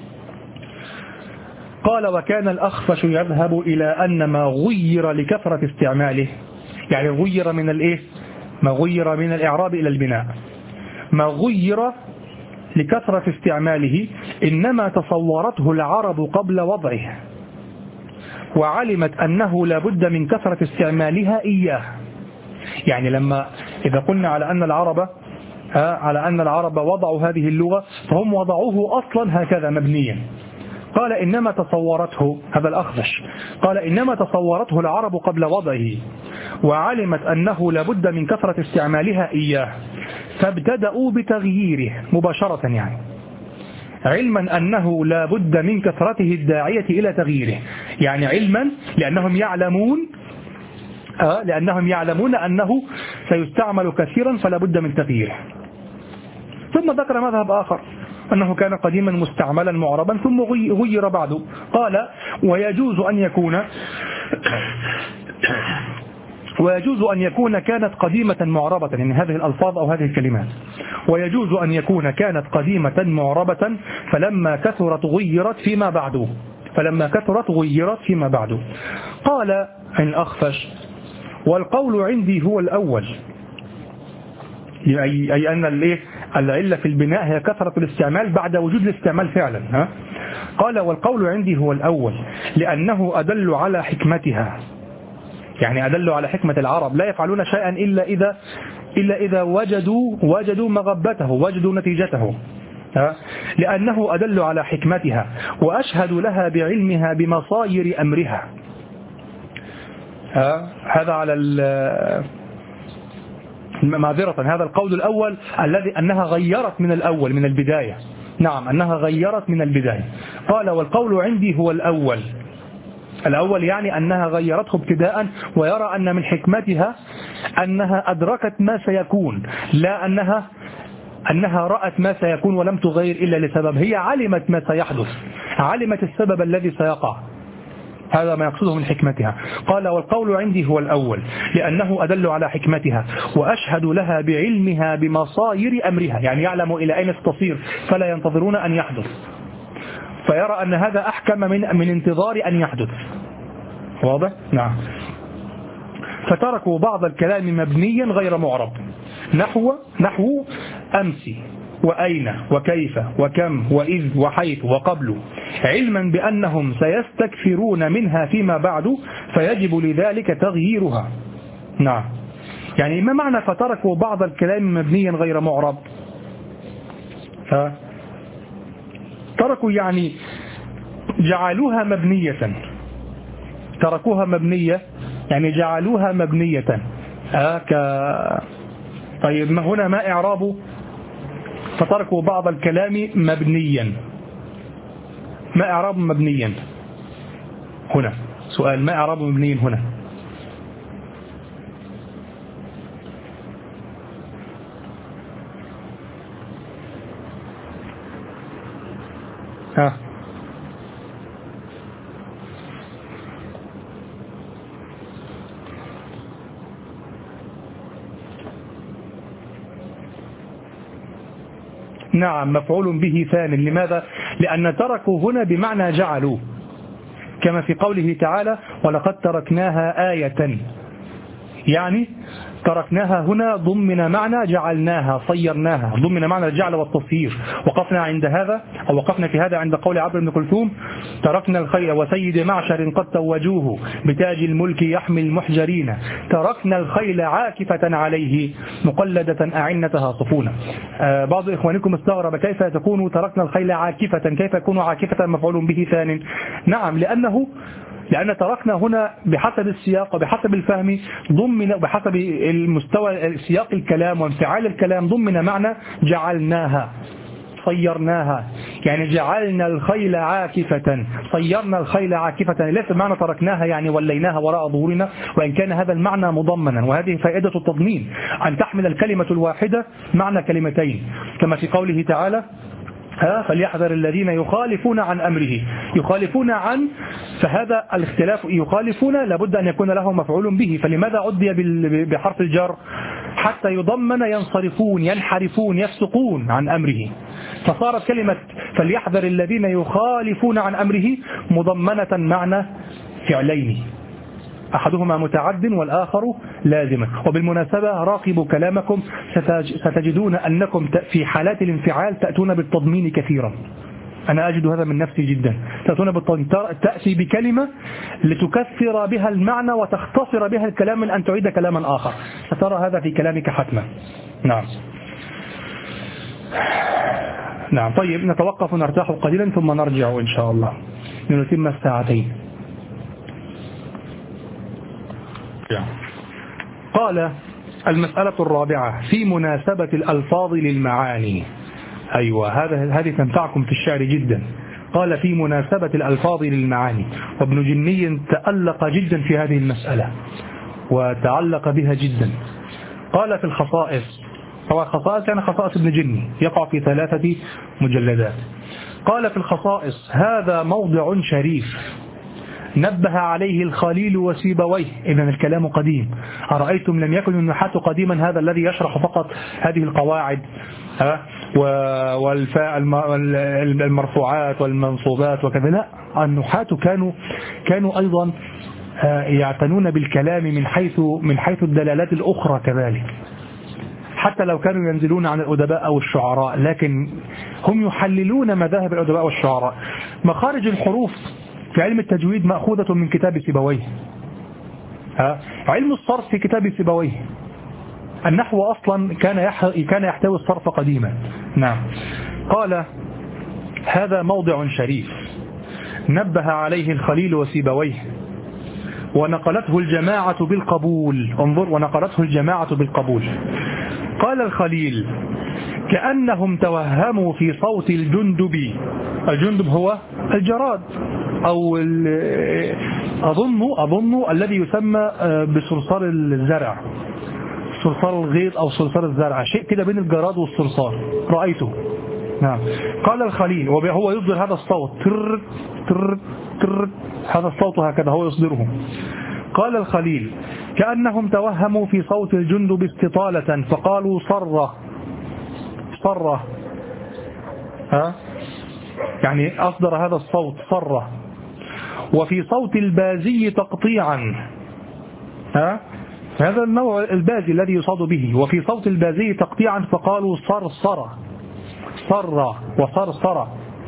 قال: وكان الأخفش يذهب إلى أن ما غير لكثرة استعماله، يعني غير من الإيه؟ ما غير من الإعراب إلى البناء، ما غير لكثرة استعماله إنما تصورته العرب قبل وضعه، وعلمت أنه لا بد من كثرة استعمالها إياه. يعني لما إذا قلنا على أن العرب على أن العرب وضعوا هذه اللغة، فهم وضعوه أصلا هكذا مبنيا. قال: إنما تصورته، هذا الأخفش قال: إنما تصورته العرب قبل وضعه، وعلمت أنه لا بد من كثرة استعمالها إياه، فابتدأوا بتغييره مباشرة، يعني علما أنه لا بد من كثرته الداعية إلى تغييره، يعني علما لأنهم يعلمون آه لأنهم يعلمون أنه سيستعمل كثيرا فلا بد من تغييره. ثم ذكر مذهب آخر، أنه كان قديما مستعملا معربا ثم غير بعده. قال: ويجوز أن يكون ويجوز أن يكون كانت قديمة معربة، يعني هذه الألفاظ أو هذه الكلمات، ويجوز أن يكون كانت قديمة معربة فلما كثرت غيرت فيما بعده فلما كثرت غيرت فيما بعده. قال الأخفش: والقول عندي هو الأول، أي, أي أن الإيه العلة في البناء هي كثرة الاستعمال بعد وجود الاستعمال فعلا. ها؟ قال: والقول عندي هو الأول لأنه أدل على حكمتها، يعني أدلوا على حكمة العرب، لا يفعلون شيئا إلا إذا إلا إذا وجدوا وجدوا مغبته، وجدوا نتيجته، لأنه أدل على حكمتها وأشهد لها بعلمها بمصاير أمرها. هذا على معذرة هذا القول الأول الذي أنها غيرت من الأول من البداية. نعم أنها غيرت من البداية. قال والقول عندي هو الأول. الأول يعني أنها غيرته ابتداء، ويرى أن من حكمتها أنها أدركت ما سيكون، لا أنها أنها رأت ما سيكون ولم تغير إلا لسبب. هي علمت ما سيحدث، علمت السبب الذي سيقع، هذا ما يقصده من حكمتها. قال والقول عندي هو الأول لأنه أدل على حكمتها وأشهد لها بعلمها بمصاير أمرها، يعني يعلم إلى أين ستصير فلا ينتظرون أن يحدث، فيرى أن هذا أحكم من من انتظار أن يحدث. واضح؟ نعم. فتركوا بعض الكلام مبنيا غير معرب، نحو نحو أمس وأين وكيف وكم وإذ وحيث وقبل، علما بأنهم سيستكثرون منها فيما بعد فيجب لذلك تغييرها. نعم. يعني ما معنى فتركوا بعض الكلام مبنيا غير معرب؟ ها؟ تركوا يعني جعلوها مبنية، تركوها مبنية يعني جعلوها مبنية. آه ك... طيب ما هنا ما إعرابه؟ فتركوا بعض الكلام مبنيا، ما إعراب مبنيا هنا؟ سؤال، ما إعراب مبنيا هنا؟ ها نعم مفعول به ثاني. لماذا؟ لأن تركوا هنا بمعنى جعلوا، كما في قوله تعالى ولقد تركناها آية، يعني تركناها هنا ضمن معنى جعلناها صيرناها، ضمن معنى الجعل والتصيير. وقفنا عند هذا أو وقفنا في هذا عند قول عبد بن كلثوم تركنا الخيل وسيد معشر قد توجوه بتاج الملك يحمي المحجرين، تركنا الخيل عاكفة عليه مقلدة أعنتها صفونا. آه بعض إخوانكم استغرب كيف تكون تركنا الخيل عاكفة، كيف يكون عاكفة مفعول به ثان؟ نعم لأنه لأن تركنا هنا بحسب السياق وبحسب الفهم ضمن بحسب المستوى سياق الكلام وانفعال الكلام ضمن معنى جعلناها صيرناها، يعني جعلنا الخيل عاكفة، صيرنا الخيل عاكفة، ليس معنى تركناها يعني وليناها وراء ظهورنا، وإن كان هذا المعنى مضمنا، وهذه فائدة التضمين أن تحمل الكلمة الواحدة معنى كلمتين، كما في قوله تعالى ها فليحذر الذين يخالفون عن أمره، يخالفون عن، فهذا الاختلاف يخالفون لابد أن يكون له مفعول به، فلماذا عدي بحرف الجر؟ حتى يضمن ينصرفون ينحرفون يفسقون عن أمره، فصارت كلمة فليحذر الذين يخالفون عن أمره مضمنة معنى فعلين، أحدهما متعد والآخر لازم. وبالمناسبة راقبوا كلامكم، ستجدون أنكم في حالات الانفعال تأتون بالتضمين كثيرا، أنا أجد هذا من نفسي جدا، تأتون بالتضمين، تأتي بكلمة لتكثر بها المعنى وتختصر بها الكلام من أن تعيد كلاما آخر، سترى هذا في كلامك حتما. نعم نعم. طيب نتوقف ونرتاح قليلا ثم نرجع إن شاء الله لنتم الساعتين. قال المسألة الرابعة في مناسبة الألفاظ للمعاني. أيوة هذا هذه تنفعكم في الشعر جدا. قال في مناسبة الألفاظ للمعاني، وابن جني تألق جدا في هذه المسألة وتعلق بها جدا. قال في الخصائص، هو خصائص يعني خصائص ابن جني يقع في ثلاثة مجلدات. قال في الخصائص هذا موضع شريف نبه عليه الخليل وسيبويه، إذن الكلام قديم. أرأيتم لم يكن النحاة قديما هذا الذي يشرح فقط هذه القواعد والفاء المرفوعات والمنصوبات وكذا، لا، النحاة كانوا كانوا أيضا يعتنون بالكلام من حيث من حيث الدلالات الأخرى كذلك، حتى لو كانوا ينزلون عن الأدباء أو الشعراء، لكن هم يحللون مذاهب الأدباء والشعراء. مخارج الحروف في علم التجويد مأخوذة من كتاب سيبويه، علم الصرف في كتاب سيبويه. النحو أصلا كان كان يحتوي الصرف قديما. نعم. قال: هذا موضع شريف نبه عليه الخليل وسيبويه ونقلته الجماعة بالقبول. انظر، ونقلته الجماعة بالقبول. قال الخليل: كأنهم توهموا في صوت الجندب. الجندب هو الجراد، أو أظن أظن الذي يسمى بصرصار الزرع، صرصار الغيط أو صرصار الزرع، شيء كده بين الجراد والصرصار، رأيته. نعم. قال الخليل، وهو يصدر هذا الصوت، تر تر تر، هذا الصوت هكذا هو يصدره. قال الخليل: كأنهم توهموا في صوت الجندب استطالة فقالوا صرة صرة، ها يعني أصدر هذا الصوت صرة. وفي صوت البازي تقطيعا، ها هذا النوع البازي الذي يصاد به. وفي صوت البازي تقطيعا فقالوا صرصرة صرة وصرصرة.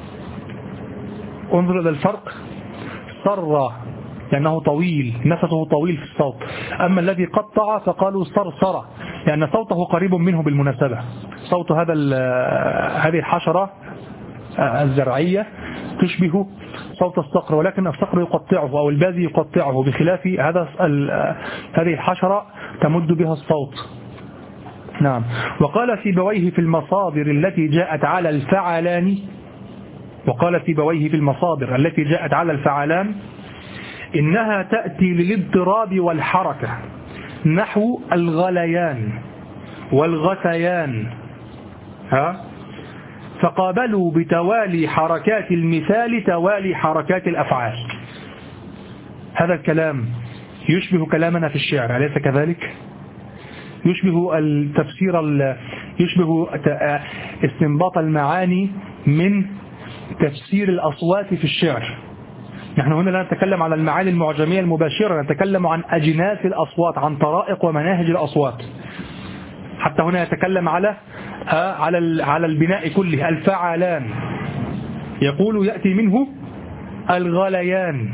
انظر إلى الفرق. صرة لأنه طويل، نفسه طويل في الصوت. أما الذي قطع فقالوا صرصرة لأن صوته قريب منه بالمناسبة. صوت هذا هذه الحشرة الزرعية تشبه صوت الصقر، ولكن الصقر يقطعه أو البازي يقطعه، بخلاف هذا هذه الحشرة تمد بها الصوت. نعم. وقال سيبويه في المصادر التي جاءت على الفعلان وقال سيبويه في المصادر التي جاءت على الفعلان إنها تأتي للاضطراب والحركة، نحو الغليان والغثيان، ها فقابلوا بتوالي حركات المثال توالي حركات الأفعال. هذا الكلام يشبه كلامنا في الشعر، أليس كذلك؟ يشبه التفسير، يشبه استنباط المعاني من تفسير الأصوات في الشعر. نحن هنا لا نتكلم على المعاني المعجمية المباشرة، نتكلم عن أجناس الأصوات، عن طرائق ومناهج الأصوات. حتى هنا يتكلم على على على البناء كله. الفعلان يقول يأتي منه الغليان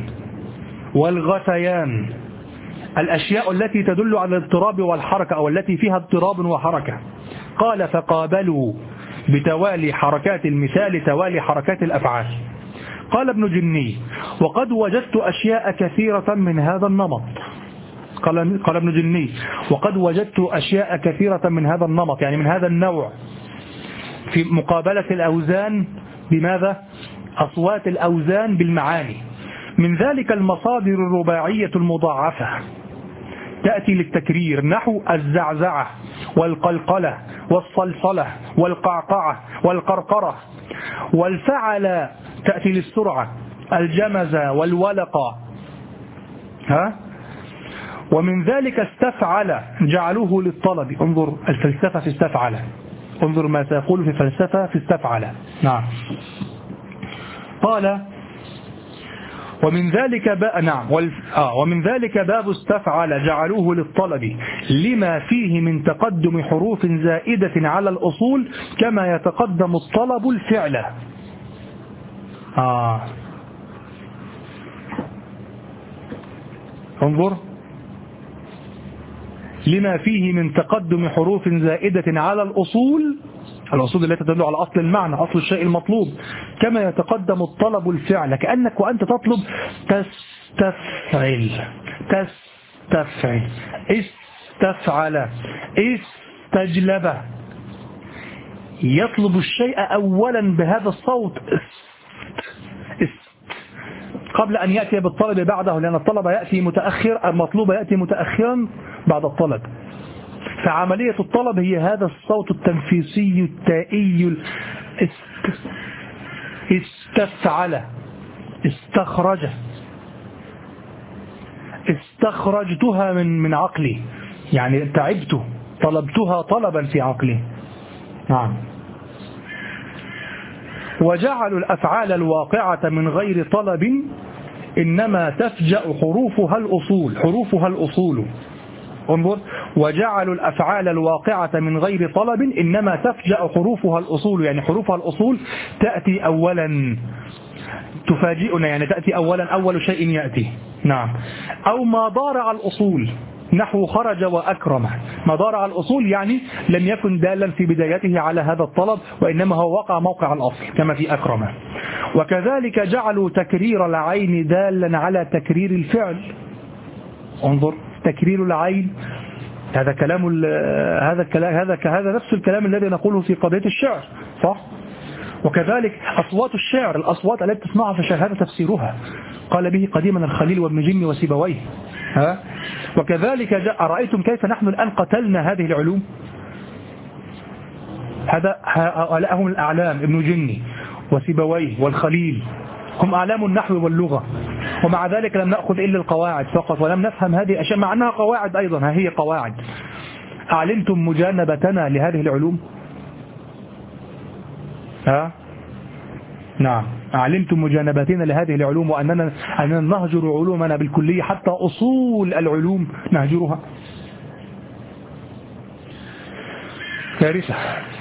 والغثيان، الأشياء التي تدل على الاضطراب والحركة أو التي فيها اضطراب وحركة. قال: فقابلوا بتوالي حركات المثال توالي حركات الأفعال. قال ابن جني: وقد وجدت أشياء كثيرة من هذا النمط. قال, قال ابن جني: وقد وجدت أشياء كثيرة من هذا النمط، يعني من هذا النوع، في مقابلة الأوزان بماذا؟ أصوات الأوزان بالمعاني. من ذلك المصادر الرباعية المضاعفة تأتي للتكرير، نحو الزعزعة والقلقلة والصلصلة والقعقعة والقرقرة. والفعل تأتي للسرعة، الجمزة والولقة، ها ومن ذلك استفعل جعلوه للطلب. انظر الفلسفة في استفعل، انظر ما سيقول في الفلسفة في استفعل. نعم. قال: ومن ذلك بقى نعم والف... آه ومن ذلك باب استفعل جعلوه للطلب لما فيه من تقدم حروف زائدة على الأصول كما يتقدم الطلب الفعل. آه. انظر، لما فيه من تقدم حروف زائدة على الأصول، الأصول التي تدل على أصل المعنى، أصل الشيء المطلوب، كما يتقدم الطلب الفعل، كأنك وأنت تطلب تستفعل تستفعل استفعل استجلب، يطلب الشيء أولا بهذا الصوت قبل أن يأتي بالطلب بعده، لأن الطلب يأتي متأخر، المطلوب يأتي متأخرا بعد الطلب. فعملية الطلب هي هذا الصوت التنفيسي التائي، استفعل استخرج استخرجتها من من عقلي، يعني تعبت طلبتها طلبا في عقلي. نعم. وجعلوا الأفعال الواقعة من غير طلب إنما تفجأ حروفها الأصول حروفها الأصول انظر، وجعلوا الأفعال الواقعة من غير طلب إنما تفجأ حروفها الأصول، يعني حروفها الأصول تأتي أولا، تفاجئنا، يعني تأتي أولا، أول شيء يأتي. نعم. أو ما ضارع الأصول نحو خرج وأكرم. ما ضارع الأصول يعني لم يكن دالا في بدايته على هذا الطلب، وإنما هو وقع موقع الأصل كما في أكرم. وكذلك جعلوا تكرير العين دالا على تكرير الفعل. انظر، تكرير العين هذا كلام هذا الكلام هذا هذا نفس الكلام الذي نقوله في قضية الشعر، صح؟ وكذلك أصوات الشعر، الأصوات التي تسمعها في الشعر هذا تفسيرها قال به قديما الخليل وابن جني وسيبويه. ها؟ وكذلك جاء أرأيتم كيف نحن الآن قتلنا هذه العلوم. هذا هؤلاء هم الأعلام، ابن جني وسيبويه والخليل، هم أعلام النحو واللغة، ومع ذلك لم نأخذ إلا القواعد فقط ولم نفهم هذه الأشياء مع أنها قواعد أيضا. ها هي قواعد. أعلمتم مجانبتنا لهذه العلوم؟ ها؟ نعم، أعلمتم مجانبتنا لهذه العلوم وأننا أننا نهجر علومنا بالكلية حتى أصول العلوم نهجرها. كارثة.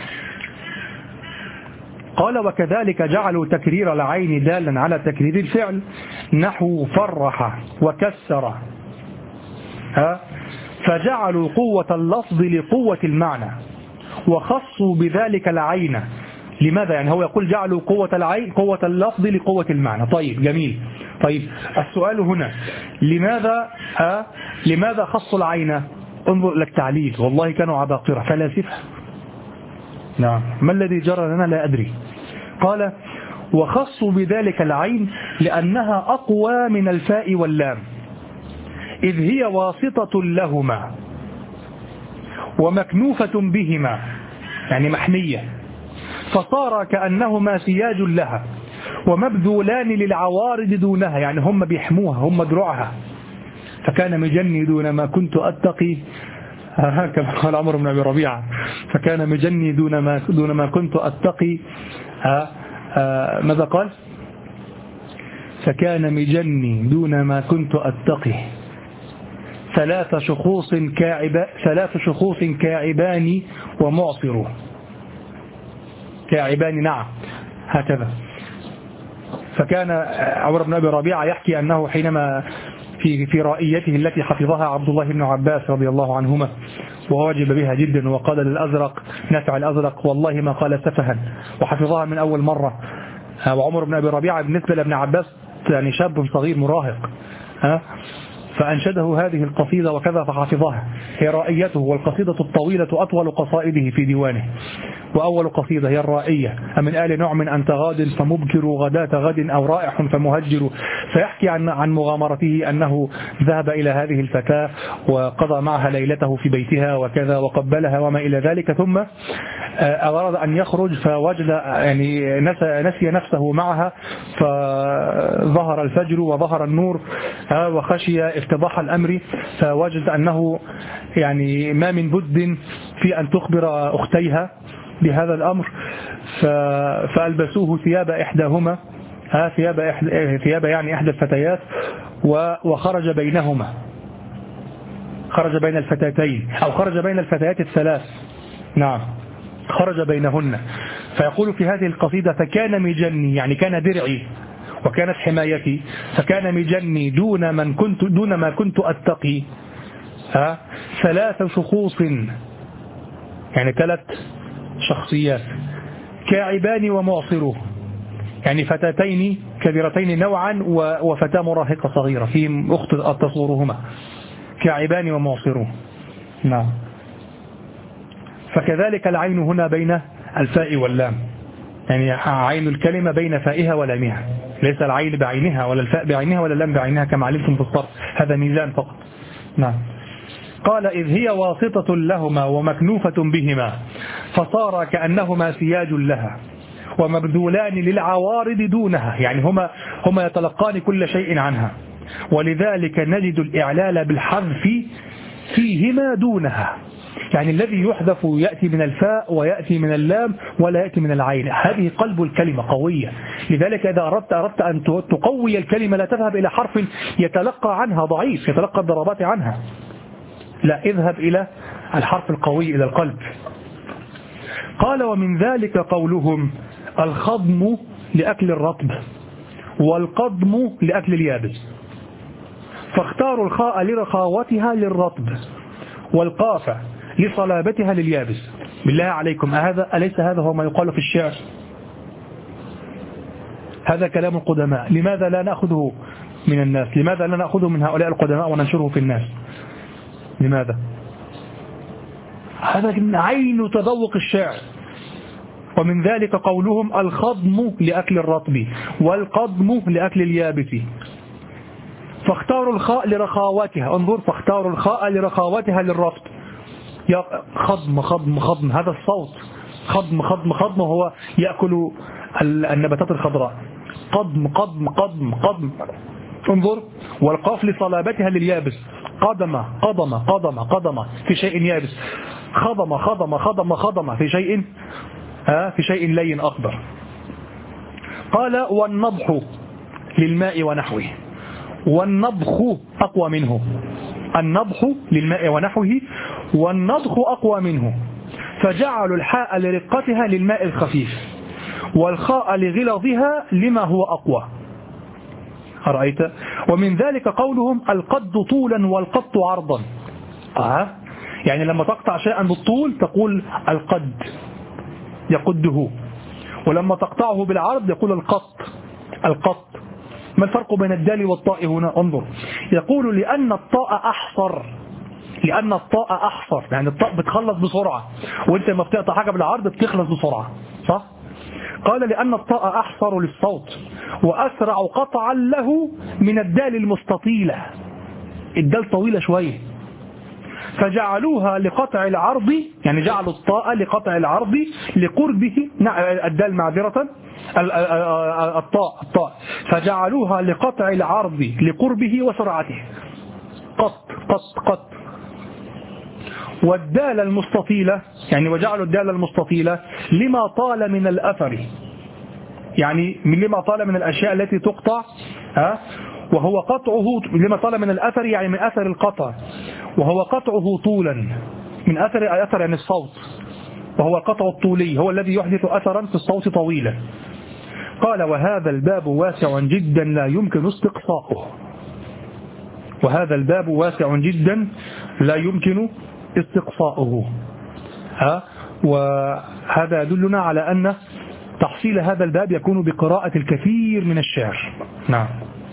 قال وكذلك جعلوا تكرير العين دالا على تكرير الفعل نحو فرح وكسر. ها؟ فجعلوا قوة اللفظ لقوة المعنى وخصوا بذلك العين. لماذا؟ يعني هو يقول جعلوا قوة العين قوة اللفظ لقوة المعنى. طيب جميل. طيب السؤال هنا لماذا ها لماذا خصوا العين؟ انظر لك تعليل، والله كانوا عباقرة فلاسفة. نعم، ما الذي جرى لنا لا أدري. قال وخصوا بذلك العين لأنها أقوى من الفاء واللام إذ هي واسطة لهما ومكنوفة بهما، يعني محنية، فصار كأنهما سياج لها ومبذولان للعوارض دونها، يعني هم بيحموها، هم دروعها. فكان مجني دون ما كنت أتقي، كما قال عمرو بن أبي ربيعة، فكان مجني دون ما دون ما كنت أتقي. ماذا قال؟ فكان مجني دون ما كنت أتقي ثلاث شخوص كاعب ثلاث شخوص كاعبان ومعصر. كاعبان، نعم، هكذا. فكان عمرو بن أبي ربيعة يحكي أنه حينما في في رائيته التي حفظها عبد الله بن عباس رضي الله عنهما وواجب بها جدا، وقال للأزرق نافع الأزرق والله ما قال سفها، وحفظها من أول مرة. وعمر بن أبي ربيعة بالنسبة لابن عباس يعني شاب صغير مراهق، ها، فأنشده هذه القصيدة وكذا فحفظها. هي رائيته، والقصيدة الطويلة أطول قصائده في ديوانه. وأول قصيدة هي الرائية: أمن آل نعم أنت غاد فمبكر غداة غد أو رائح فمهجر. فيحكي عن عن مغامرته أنه ذهب إلى هذه الفتاة وقضى معها ليلته في بيتها وكذا وقبلها وما إلى ذلك، ثم أراد أن يخرج فوجد يعني نسي نفسه معها، فظهر الفجر وظهر النور وخشي افتضاح الأمر، فوجد أنه يعني ما من بد في أن تخبر أختيها بهذا الأمر، فألبسوه ثياب إحداهما، ثياب إحدى ثياب يعني إحدى الفتيات، وخرج بينهما، خرج بين الفتاتين أو خرج بين الفتيات الثلاث، نعم، خرج بينهن. فيقول في هذه القصيدة: فكان مجني، يعني كان درعي وكانت حمايتي، فكان مجني دون من كنت دون ما كنت أتقي ها ثلاث شخوص، يعني ثلاث شخصيات، كاعبان ومعصره، يعني فتاتين كبيرتين نوعا وفتاة مراهقة صغيرة في أخت تصورهما، كاعبان ومعصره. نعم. فكذلك العين هنا بين الفاء واللام، يعني عين الكلمة بين فائها ولامها، ليس العين بعينها ولا الفاء بعينها ولا اللام بعينها كما علمتم في الصرف، هذا ميزان فقط. نعم. قال: إذ هي واسطة لهما ومكنوفة بهما فصار كأنهما سياج لها ومبذولان للعوارض دونها، يعني هما هما يتلقان كل شيء عنها، ولذلك نجد الإعلال بالحذف فيهما دونها، يعني الذي يحذف يأتي من الفاء ويأتي من اللام ولا يأتي من العين. هذه قلب الكلمة قوية، لذلك إذا أردت أردت أن تقوي الكلمة لا تذهب إلى حرف يتلقى عنها ضعيف يتلقى الضربات عنها، لا، اذهب إلى الحرف القوي، إلى القلب. قال: ومن ذلك قولهم: الخضم لأكل الرطب والقضم لأكل اليابس. فاختاروا الخاء لرخاوتها للرطب والقاف لصلابتها لليابس. بالله عليكم أهذا أليس هذا هو ما يقال في الشعر؟ هذا كلام القدماء، لماذا لا نأخذه من الناس؟ لماذا لا نأخذه من هؤلاء القدماء وننشره في الناس؟ لماذا؟ هذا عين تذوق الشعر. ومن ذلك قولهم الخضم لأكل الرطب والقضم لأكل اليابس. فاختاروا الخاء لرخاوتها، انظر، فاختاروا الخاء لرخاوتها للرطب. يا خضم خضم خضم، هذا الصوت خضم خضم خضم، وهو يأكل النباتات الخضراء. قضم قضم قضم قضم، انظر. والقاف لصلابتها لليابس، قدم قضم قضم قضم في شيء يابس، خضم خضم خضم خضم في شيء ها في شيء لين أخضر. قال والنضح للماء ونحوه، والنضخ أقوى منه، النضح للماء ونحوه والنضخ أقوى منه، فجعلوا الحاء لرقتها للماء الخفيف والخاء لغلظها لما هو أقوى. أرأيت؟ ومن ذلك قولهم القد طولا والقط عرضا. آه. يعني لما تقطع شيئا بالطول تقول القد يقده، ولما تقطعه بالعرض يقول القط القط. ما الفرق بين الدال والطاء هنا؟ انظر، يقول لأن الطاء أحصر، لأن الطاء أحصر، يعني الطاء بتخلص بسرعة، وانت لما بتقطع حاجة بالعرض بتخلص بسرعة، صح؟ قال لأن الطاء أحصر للصوت وأسرع قطعا له من الدال المستطيلة، الدال طويلة شوية، فجعلوها لقطع العرض، يعني جعلوا الطاء لقطع العرض لقربه، الدال معذرة الطاء الطاء فجعلوها لقطع العرض لقربه وسرعته، قط قط قط. والدال المستطيلة، يعني وجعلوا الدال المستطيلة لما طال من الأثر، يعني من لما طال من الأشياء التي تقطع، ها، وهو قطعه لما طال من الأثر، يعني من أثر القطع، وهو قطعه طولا، من أثر أثر يعني الصوت، وهو القطع الطولي هو الذي يحدث أثرا في الصوت طويلا. قال وهذا الباب واسع جدا لا يمكن استقصاؤه، وهذا الباب واسع جدا لا يمكن استقصاؤه. ها، وهذا يدلنا على أن تحصيل هذا الباب يكون بقراءة الكثير من الشعر. نعم.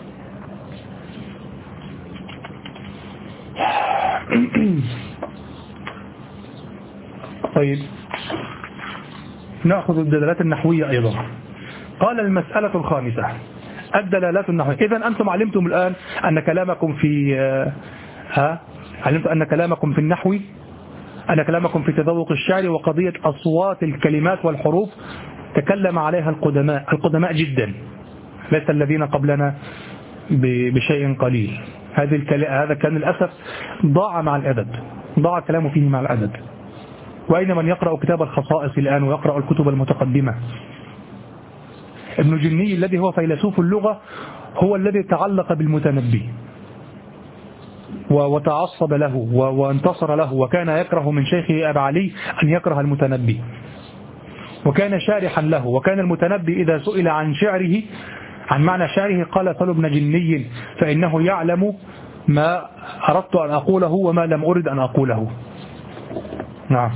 طيب، نأخذ الدلالات النحوية أيضا. قال المسألة الخامسة الدلالات النحوية. إذا أنتم علمتم الآن أن كلامكم في ها علمتم أن كلامكم في النحو، أن كلامكم في تذوق الشعر وقضية أصوات الكلمات والحروف تكلم عليها القدماء القدماء جدا، ليس الذين قبلنا بشيء قليل. هذا هذا كان للأسف ضاع مع الأدب، ضاع كلامه فيه مع الأدب. وأين من يقرأ كتاب الخصائص الآن ويقرأ الكتب المتقدمة؟ ابن جني الذي هو فيلسوف اللغة هو الذي تعلق بالمتنبي وتعصب له وانتصر له، وكان يكره من شيخه أبا علي أن يكره المتنبي، وكان شارحا له. وكان المتنبي إذا سئل عن شعره، عن معنى شعره، قال سل ابن جني فإنه يعلم ما أردت أن أقوله وما لم أرد أن أقوله. نعم.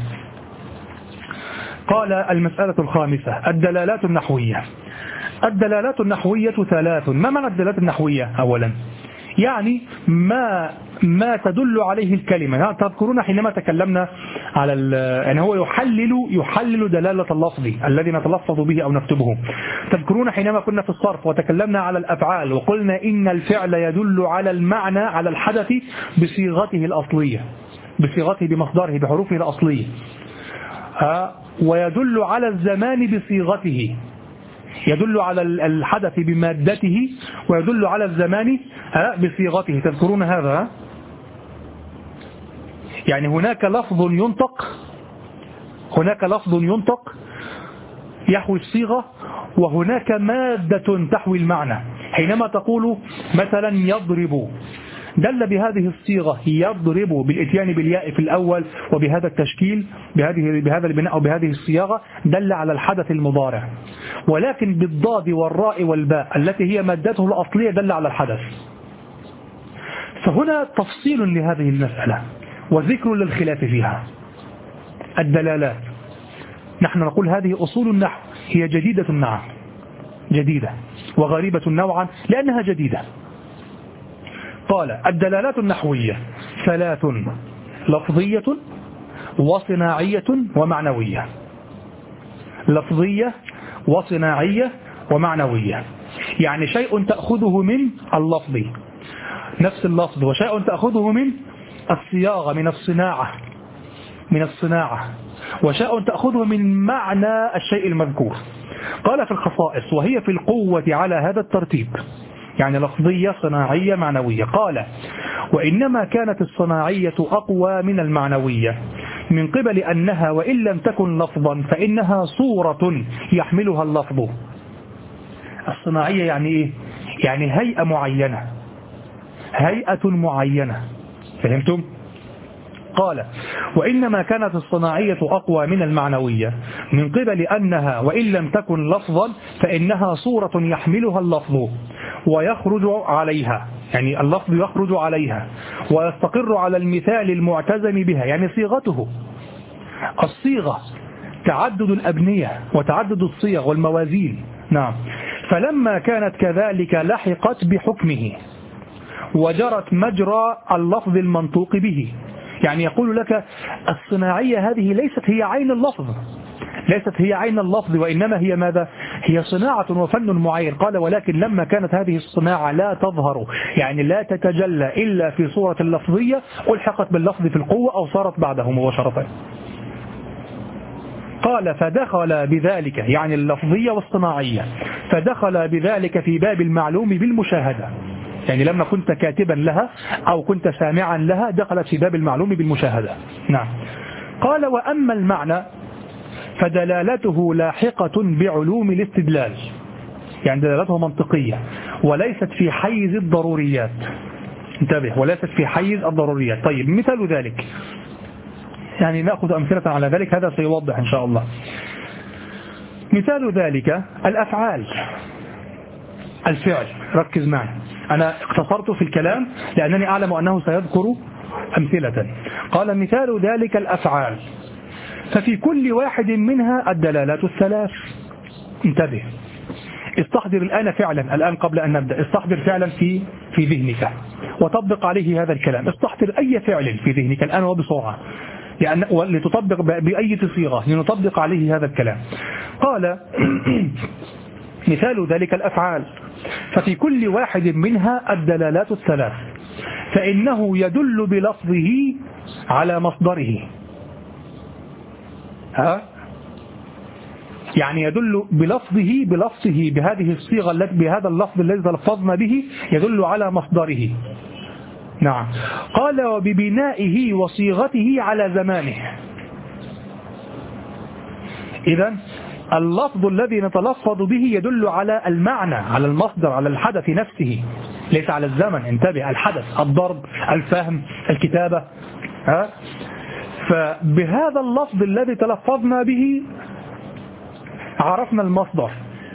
قال المسألة الخامسة الدلالات النحوية. الدلالات النحوية ثلاث. ما معنى الدلالات النحوية؟ أولا يعني ما ما تدل عليه الكلمة. تذكرون حينما تكلمنا على يعني هو يحلل يحلل دلالة اللفظ الذي نتلفظ به أو نكتبه. تذكرون حينما كنا في الصرف وتكلمنا على الأفعال وقلنا إن الفعل يدل على المعنى، على الحدث بصيغته الأصلية، بصيغته بمصدره بحروفه الأصلية، ويدل على الزمان بصيغته، يدل على الحدث بمادته ويدل على الزمان بصيغته. تذكرون هذا؟ يعني هناك لفظ ينطق، هناك لفظ ينطق يحوي الصيغة، وهناك مادة تحوي المعنى. حينما تقول مثلا يضرب، دل بهذه الصيغة يضرب بالاتيان بالياء في الأول وبهذا التشكيل بهذه بهذا البناء وبهذه الصياغة دل على الحدث المضارع، ولكن بالضاد والراء والباء التي هي مادته الأصلية دل على الحدث. فهنا تفصيل لهذه المسألة وذكر للخلاف فيها. الدلالات، نحن نقول هذه أصول النحو، هي جديدة نعم، جديدة وغريبة نوعا لأنها جديدة. قال الدلالات النحوية ثلاث: لفظية وصناعية ومعنوية. لفظية وصناعية ومعنوية، يعني شيء تأخذه من اللفظ نفس اللفظ، وشيء تأخذه من الصياغة من الصناعة من الصناعة وشيء تأخذه من معنى الشيء المذكور. قال في الخصائص وهي في القوة على هذا الترتيب، يعني لفظية صناعية معنوية. قال وإنما كانت الصناعية أقوى من المعنوية من قبل أنها وإن لم تكن لفظا فإنها صورة يحملها اللفظ. الصناعية يعني إيه؟ يعني هيئة معينة، هيئة معينة، فهمتم؟ قال وإنما كانت الصناعية أقوى من المعنوية من قبل أنها وإن لم تكن لفظا فإنها صورة يحملها اللفظ ويخرج عليها، يعني اللفظ يخرج عليها ويستقر على المثال المعتزم بها، يعني صيغته. الصيغة تعدد الأبنية وتعدد الصيغ والموازين. نعم. فلما كانت كذلك لحقت بحكمه وجرت مجرى اللفظ المنطوق به، يعني يقول لك الصناعية هذه ليست هي عين اللفظ، ليست هي عين اللفظ وإنما هي ماذا؟ هي صناعة وفن معين. قال ولكن لما كانت هذه الصناعة لا تظهر، يعني لا تتجلى إلا في صورة اللفظية، ألحقت باللفظ في القوة أو صارت بعده مباشرة. قال فدخل بذلك، يعني اللفظية والصناعية، فدخل بذلك في باب المعلوم بالمشاهدة، يعني لما كنت كاتبا لها أو كنت سامعا لها دخلت في باب المعلوم بالمشاهدة. نعم. قال وأما المعنى فدلالته لاحقة بعلوم الاستدلال، يعني دلالته منطقية وليست في حيز الضروريات. انتبه، وليست في حيز الضروريات. طيب مثال ذلك، يعني نأخذ أمثلة على ذلك، هذا سيوضح إن شاء الله. مثال ذلك الأفعال، الفعل. ركز معي، أنا اقتصرت في الكلام لأنني أعلم أنه سيذكر أمثلة. قال مثال ذلك الأفعال، ففي كل واحد منها الدلالات الثلاث. انتبه، استحضر الآن فعلا، الآن قبل أن نبدأ استحضر فعلا في في ذهنك وطبق عليه هذا الكلام. استحضر أي فعل في ذهنك الآن وبسرعة، يعني لتطبق بأي صيغة لنطبق عليه هذا الكلام. قال مثال ذلك الأفعال، ففي كل واحد منها الدلالات الثلاث، فإنه يدل بلفظه على مصدره. ها؟ يعني يدل بلفظه بلفظه بهذه الصيغة التي بهذا اللفظ الذي تلفظنا به يدل على مصدره. نعم. قال وببنائه وصيغته على زمانه. إذن اللفظ الذي نتلفظ به يدل على المعنى، على المصدر، على الحدث نفسه، ليس على الزمن. انتبه، الحدث، الضرب، الفهم، الكتابة. ها؟ فبهذا اللفظ الذي تلفظنا به عرفنا المصدر،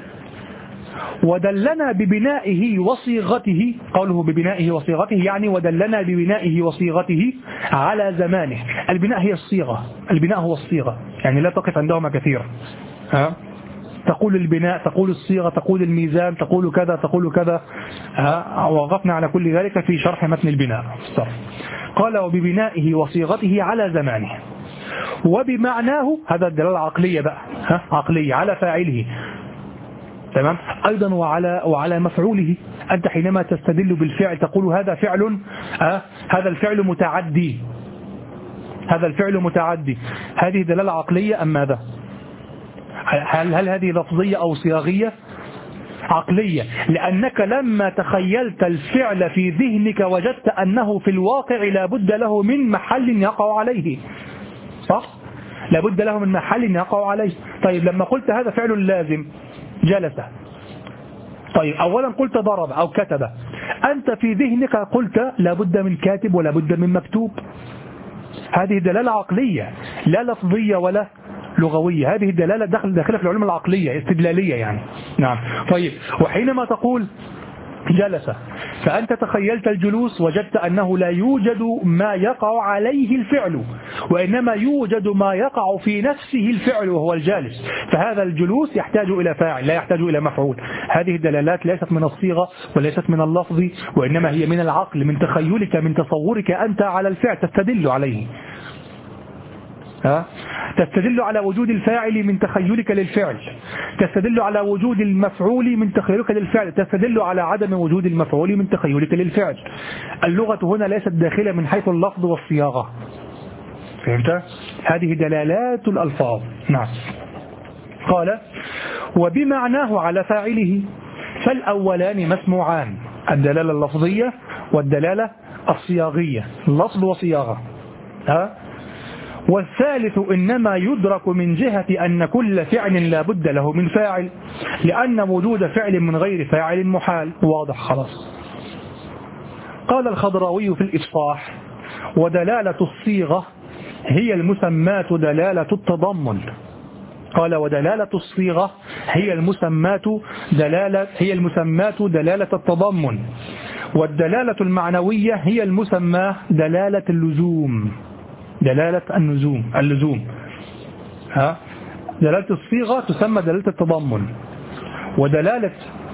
ودلنا ببنائه وصيغته. قوله ببنائه وصيغته يعني ودلنا ببنائه وصيغته على زمانه. البناء هي الصيغة، البناء هو الصيغة، يعني لا تقف عندهما كثيرا. ها؟ تقول البناء، تقول الصيغة، تقول الميزان، تقول كذا، تقول كذا. ها؟ وقفنا على كل ذلك في شرح متن البناء. قال وببنائه وصيغته على زمانه وبمعناه، هذا الدلالة عقلية بقى، ها؟ عقلية على فاعله، تمام. أيضا وعلى وعلى مفعوله. أنت حينما تستدل بالفعل تقول هذا فعل، ها؟ هذا الفعل متعدي، هذا الفعل متعدي. هذه دلالة عقلية أم ماذا؟ هل هل هذه لفظية أو صياغية؟ عقلية، لأنك لما تخيلت الفعل في ذهنك وجدت أنه في الواقع لابد له من محل يقع عليه، صح؟ لابد له من محل يقع عليه. طيب لما قلت هذا فعل لازم، جلس، طيب أولا قلت ضرب أو كتب، أنت في ذهنك قلت لابد من كاتب ولابد من مكتوب. هذه دلالة عقلية لا لفظية ولا لغوية، هذه الدلالة داخل داخلة في العلوم العقلية استدلالية يعني. نعم. طيب وحينما تقول جلس، فأنت تخيلت الجلوس وجدت أنه لا يوجد ما يقع عليه الفعل، وإنما يوجد ما يقع في نفسه الفعل وهو الجالس، فهذا الجلوس يحتاج إلى فاعل لا يحتاج إلى مفعول. هذه الدلالات ليست من الصيغة وليست من اللفظ، وإنما هي من العقل، من تخيلك، من تصورك أنت على الفعل تستدل عليه. ها؟ تستدل على وجود الفاعل من تخيلك للفعل، تستدل على وجود المفعول من تخيلك للفعل، تستدل على عدم وجود المفعول من تخيلك للفعل. اللغة هنا ليست داخلة من حيث اللفظ والصياغة. فهمت؟ هذه دلالات الألفاظ. نعم. قال وبمعناه على فاعله، فالأولان مسموعان، الدلالة اللفظية والدلالة الصياغية، لفظ وصياغة. ها؟ والثالث إنما يدرك من جهة أن كل فعل لا بد له من فاعل، لأن وجود فعل من غير فاعل محال. واضح خلاص. قال الخضراوي في الإفصاح ودلالة الصيغة هي المسمات دلالة التضمن. قال ودلالة الصيغة هي المسمات دلالة هي المسمات دلالة التضمن، والدلالة المعنوية هي المسمى دلالة اللزوم، دلالة النزوم اللزوم. ها؟ دلالة الصيغة تسمى دلالة التضمن، ودلالة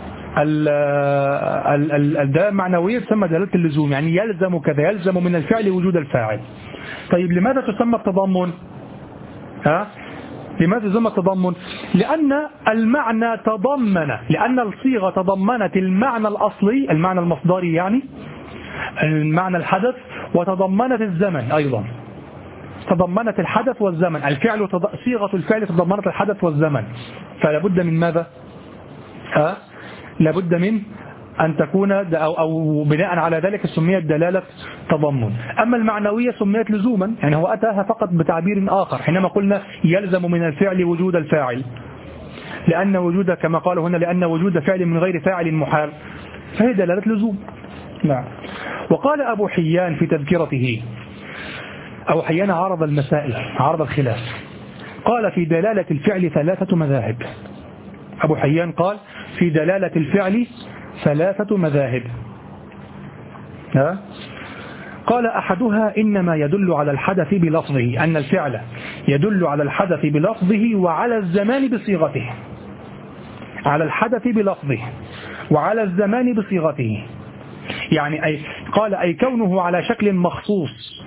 الدلالة المعنوية تسمى دلالة اللزوم، يعني يلزم كذا، يلزم من الفعل وجود الفاعل. طيب لماذا تسمى التضمن؟ ها؟ لماذا تسمى التضمن؟ لأن المعنى تضمن، لأن الصيغة تضمنت المعنى الأصلي، المعنى المصدري يعني المعنى الحدث، وتضمنت الزمن أيضا، تضمنت الحدث والزمن. الفعل تض... صيغة الفعل تضمنت الحدث والزمن، فلا بد من ماذا؟ ها؟ لابد من أن تكون أو, أو بناء على ذلك سميت دلالة تضمن. أما المعنوية سميت لزوما، يعني هو أتاها فقط بتعبير آخر حينما قلنا يلزم من الفعل وجود الفاعل، لأن وجود كما قال هنا لأن وجود فعل من غير فاعل محال، فهي دلالة لزوم. نعم. وقال أبو حيان في تذكرته، أبو حيان عرض المسائل، عرض الخلاف، قال في دلالة الفعل ثلاثة مذاهب. أبو حيان قال في دلالة الفعل ثلاثة مذاهب. ها؟ قال أحدها إنما يدل على الحدث بلفظه، أن الفعل يدل على الحدث بلفظه وعلى الزمان بصيغته، على الحدث بلفظه وعلى الزمان بصيغته، يعني أي قال أي كونه على شكل مخصوص،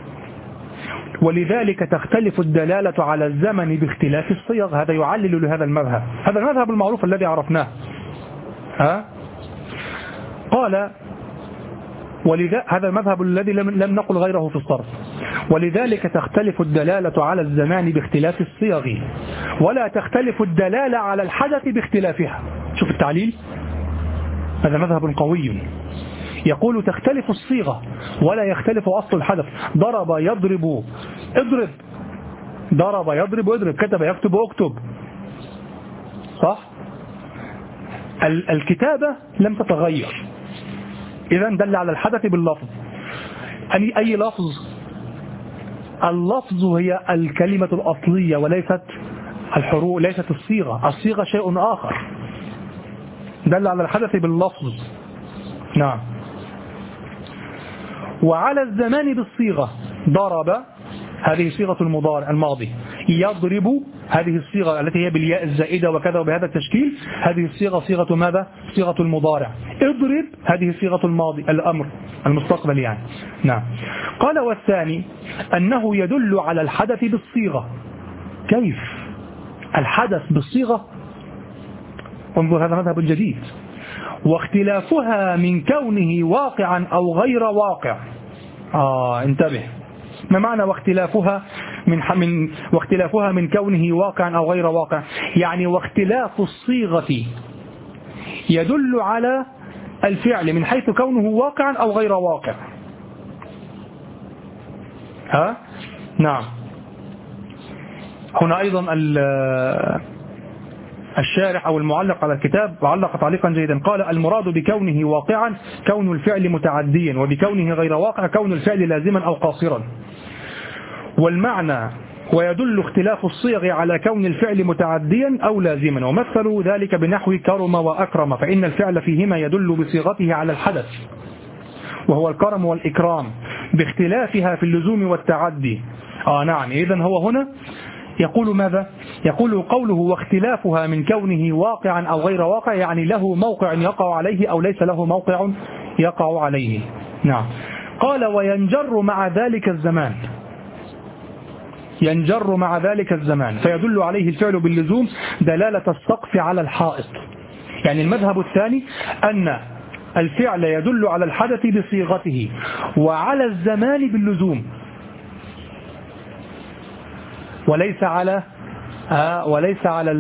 ولذلك تختلف الدلالة على الزمن باختلاف الصيغ. هذا يعلل لهذا المذهب، هذا المذهب المعروف الذي عرفناه. ها؟ قال ولذا هذا المذهب الذي لم, لم نقل غيره في الصرف. ولذلك تختلف الدلالة على الزمان باختلاف الصيغ، ولا تختلف الدلالة على الحدث باختلافها. شوف التعليل، هذا مذهب قوي. يقول تختلف الصيغة ولا يختلف أصل الحدث. ضرب يضرب اضرب، ضرب يضرب اضرب، كتب يكتب اكتب، صح؟ الكتابة لم تتغير، إذن دل على الحدث باللفظ. أي أي لفظ؟ اللفظ هي الكلمة الأصلية وليست الحروف، ليست الصيغة. الصيغة شيء آخر، دل على الحدث باللفظ. نعم. وعلى الزمان بالصيغة، ضرب هذه صيغة المضارع الماضي، يضرب هذه الصيغة التي هي بالياء الزائدة وكذا وبهذا التشكيل، هذه الصيغة صيغة ماذا؟ صيغة المضارع. اضرب هذه صيغة الماضي، الأمر المستقبل يعني. نعم. قال والثاني أنه يدل على الحدث بالصيغة. كيف؟ الحدث بالصيغة؟ انظر هذا مذهب جديد. واختلافها من كونه واقعا أو غير واقع. آه انتبه، ما معنى واختلافها من من واختلافها من كونه واقعا أو غير واقع؟ يعني واختلاف الصيغة يدل على الفعل من حيث كونه واقعا أو غير واقع. ها؟ نعم. هنا أيضا الشارح أو المعلق على الكتاب علق تعليقا جيدا، قال المراد بكونه واقعا كون الفعل متعديا، وبكونه غير واقع كون الفعل لازما أو قاصرا. والمعنى ويدل اختلاف الصيغ على كون الفعل متعديا أو لازما، ومثلوا ذلك بنحو كرم وأكرم، فإن الفعل فيهما يدل بصيغته على الحدث وهو الكرم والإكرام باختلافها في اللزوم والتعدي. آه نعم، إذن هو هنا يقول ماذا؟ يقول قوله واختلافها من كونه واقعا أو غير واقع، يعني له موقع يقع عليه أو ليس له موقع يقع عليه. نعم. قال وينجر مع ذلك الزمان، ينجر مع ذلك الزمان فيدل عليه الفعل باللزوم دلالة السقف على الحائط. يعني المذهب الثاني أن الفعل يدل على الحدث بصيغته وعلى الزمان باللزوم، وليس على آه وليس على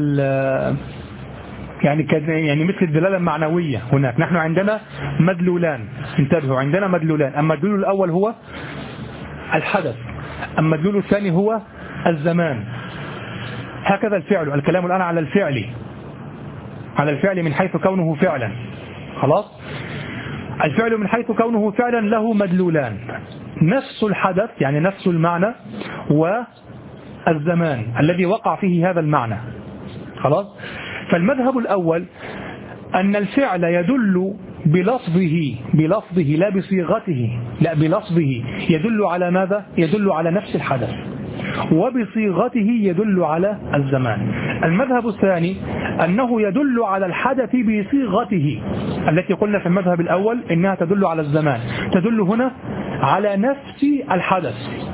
يعني يعني مثل الدلالة المعنوية. هناك نحن عندنا مدلولان، انتبهوا، عندنا مدلولان، أما الدلول الأول هو الحدث، أما الدلول الثاني هو الزمان. هكذا الفعل، الكلام الآن على الفعل، على الفعل من حيث كونه فعلا. خلاص، الفعل من حيث كونه فعلا له مدلولان، نفس الحدث يعني نفس المعنى والزمان الذي وقع فيه هذا المعنى. خلاص، فالمذهب الأول أن الفعل يدل بلفظه بلفظه لا بصيغته، لا بلفظه يدل على ماذا؟ يدل على نفس الحدث، وبصيغته يدل على الزمان. المذهب الثاني أنه يدل على الحدث بصيغته التي قلنا في المذهب الأول إنها تدل على الزمان، تدل هنا على نفس الحدث،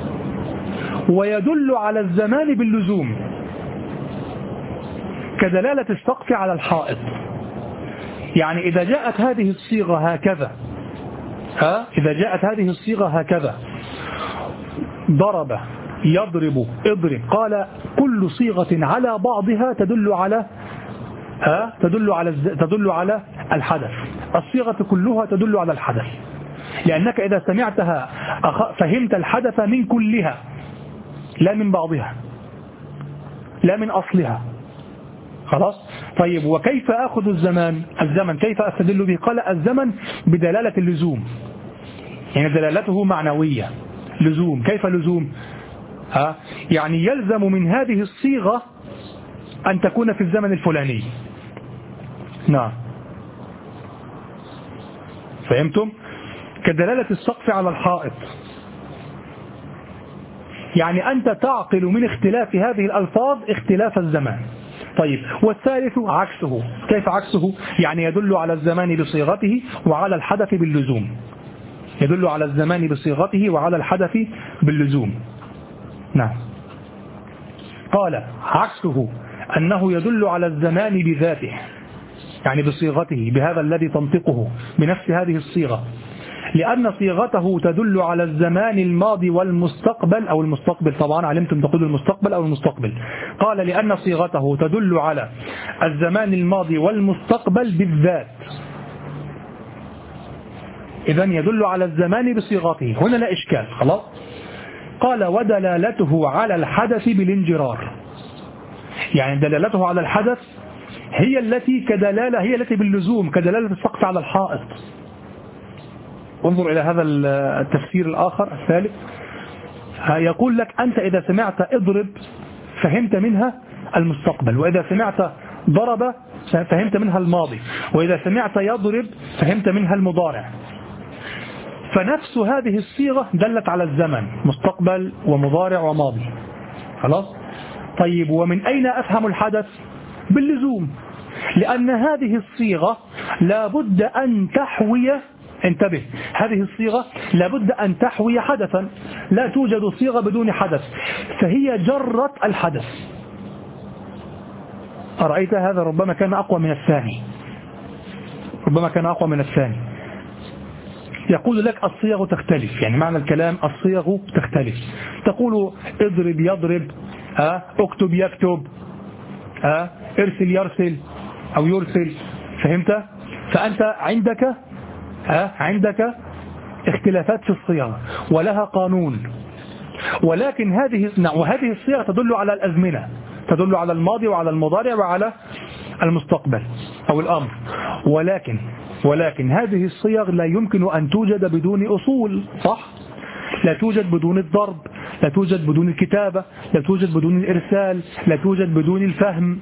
ويدل على الزمان باللزوم كدلالة السقف على الحائط. يعني إذا جاءت هذه الصيغة هكذا، ها إذا جاءت هذه الصيغة هكذا، ضرب، يضرب، اضرب، قال كل صيغة على بعضها تدل على ها تدل على تدل على الحدث، الصيغة كلها تدل على الحدث، لأنك إذا سمعتها فهمت الحدث من كلها لا من بعضها لا من أصلها. خلاص. طيب وكيف أخذ الزمان؟ الزمن كيف أستدل به؟ قال الزمن بدلالة اللزوم، يعني دلالته معنوية، لزوم. كيف لزوم؟ ها يعني يلزم من هذه الصيغة أن تكون في الزمن الفلاني. نعم، فهمتم؟ كدلالة السقف على الحائط، يعني أنت تعقل من اختلاف هذه الألفاظ اختلاف الزمان. طيب والثالث عكسه. كيف عكسه؟ يعني يدل على الزمان بصيغته وعلى الحدث باللزوم، يدل على الزمان بصيغته وعلى الحدث باللزوم. نعم. قال عكسه أنه يدل على الزمان بذاته، يعني بصيغته، بهذا الذي تنطقه بنفس هذه الصيغة، لأن صيغته تدل على الزمان الماضي والمستقبل، أو المستقبل طبعا علمتم تقول المستقبل أو المستقبل. قال لأن صيغته تدل على الزمان الماضي والمستقبل بالذات، إذن يدل على الزمان بصيغته، هنا لا إشكال. خلاص. قال ودلالته على الحدث بالانجرار، يعني دلالته على الحدث هي التي كدلالة هي التي باللزوم كدلالة السقف على الحائط. انظر إلى هذا التفسير الآخر الثالث، يقول لك أنت إذا سمعت اضرب فهمت منها المستقبل، وإذا سمعت ضرب فهمت منها الماضي، وإذا سمعت يضرب فهمت منها المضارع. فنفس هذه الصيغة دلت على الزمن، مستقبل ومضارع وماضي. خلاص. طيب ومن أين أفهم الحدث؟ باللزوم، لأن هذه الصيغة لابد أن تحوي، انتبه، هذه الصيغة لابد أن تحوي حدثا، لا توجد صيغة بدون حدث، فهي جرت الحدث. أرأيت هذا ربما كان أقوى من الثاني، ربما كان أقوى من الثاني. يقول لك الصيغ تختلف، يعني معنى الكلام الصيغ تختلف. تقول اضرب يضرب، ها اكتب يكتب، ها ارسل يرسل أو يرسل. فهمت؟ فأنت عندك ها عندك اختلافات في الصيغ ولها قانون، ولكن هذه وهذه الصيغ تدل على الأزمنة، تدل على الماضي وعلى المضارع وعلى المستقبل أو الأمر، ولكن ولكن هذه الصيغ لا يمكن أن توجد بدون أصول، صح؟ لا توجد بدون الضرب، لا توجد بدون الكتابة، لا توجد بدون الإرسال، لا توجد بدون الفهم.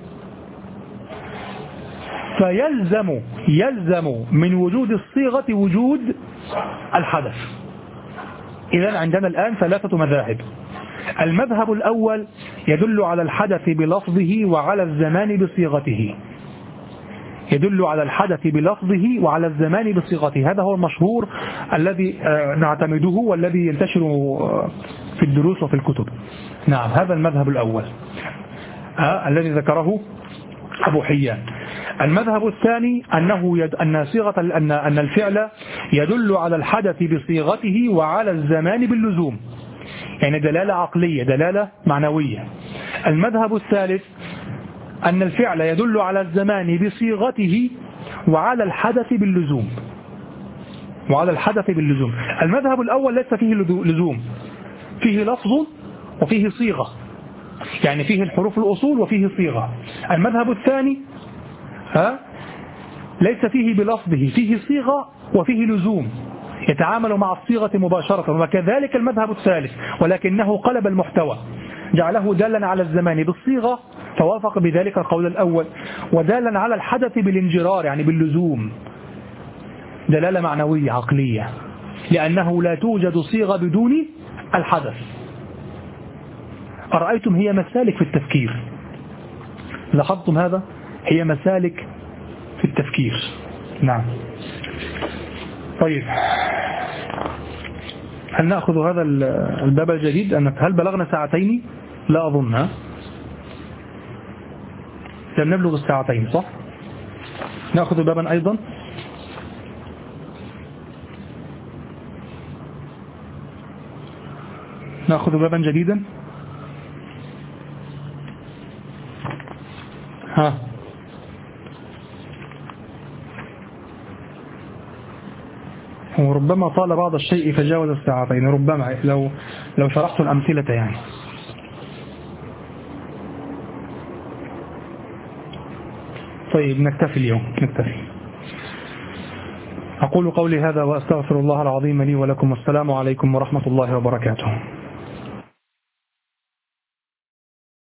فيلزم يلزم من وجود الصيغة وجود الحدث. إذن عندنا الآن ثلاثة مذاهب. المذهب الأول يدل على الحدث بلفظه وعلى الزمان بصيغته، يدل على الحدث بلفظه وعلى الزمان بصيغته. هذا هو المشهور الذي نعتمده والذي ينتشر في الدروس وفي الكتب. نعم، هذا المذهب الأول آه الذي ذكره أبو حيان. المذهب الثاني أنه يد... أن صيغة أن أن الفعل يدل على الحدث بصيغته وعلى الزمان باللزوم، يعني دلالة عقلية، دلالة معنوية. المذهب الثالث أن الفعل يدل على الزمان بصيغته وعلى الحدث باللزوم، وعلى الحدث باللزوم. المذهب الأول ليس فيه لزوم، فيه لفظ وفيه صيغة، يعني فيه الحروف الأصول وفيه صيغة. المذهب الثاني ها ليس فيه بلفظه، فيه صيغة وفيه لزوم، يتعامل مع الصيغة مباشرة. وكذلك المذهب الثالث، ولكنه قلب المحتوى، جعله دالا على الزمان بالصيغة فوافق بذلك القول الأول، ودالا على الحدث بالانجرار يعني باللزوم، دلالة معنوية عقلية، لأنه لا توجد صيغة بدون الحدث. أرأيتم؟ هي مسالك في التفكير، لاحظتم هذا؟ هي مسالك في التفكير. نعم. طيب، هل نأخذ هذا الباب الجديد؟ هل بلغنا ساعتين؟ لا أظن. ها؟ لم نبلغ الساعتين صح؟ نأخذ بابا أيضا. نأخذ بابا جديدا. ها، وربما طال بعض الشيء فجاوز الساعتين، ربما لو لو شرحت الأمثلة يعني. طيب، نكتفي اليوم، نكتفي. أقول قولي هذا وأستغفر الله العظيم لي ولكم، والسلام عليكم ورحمة الله وبركاته.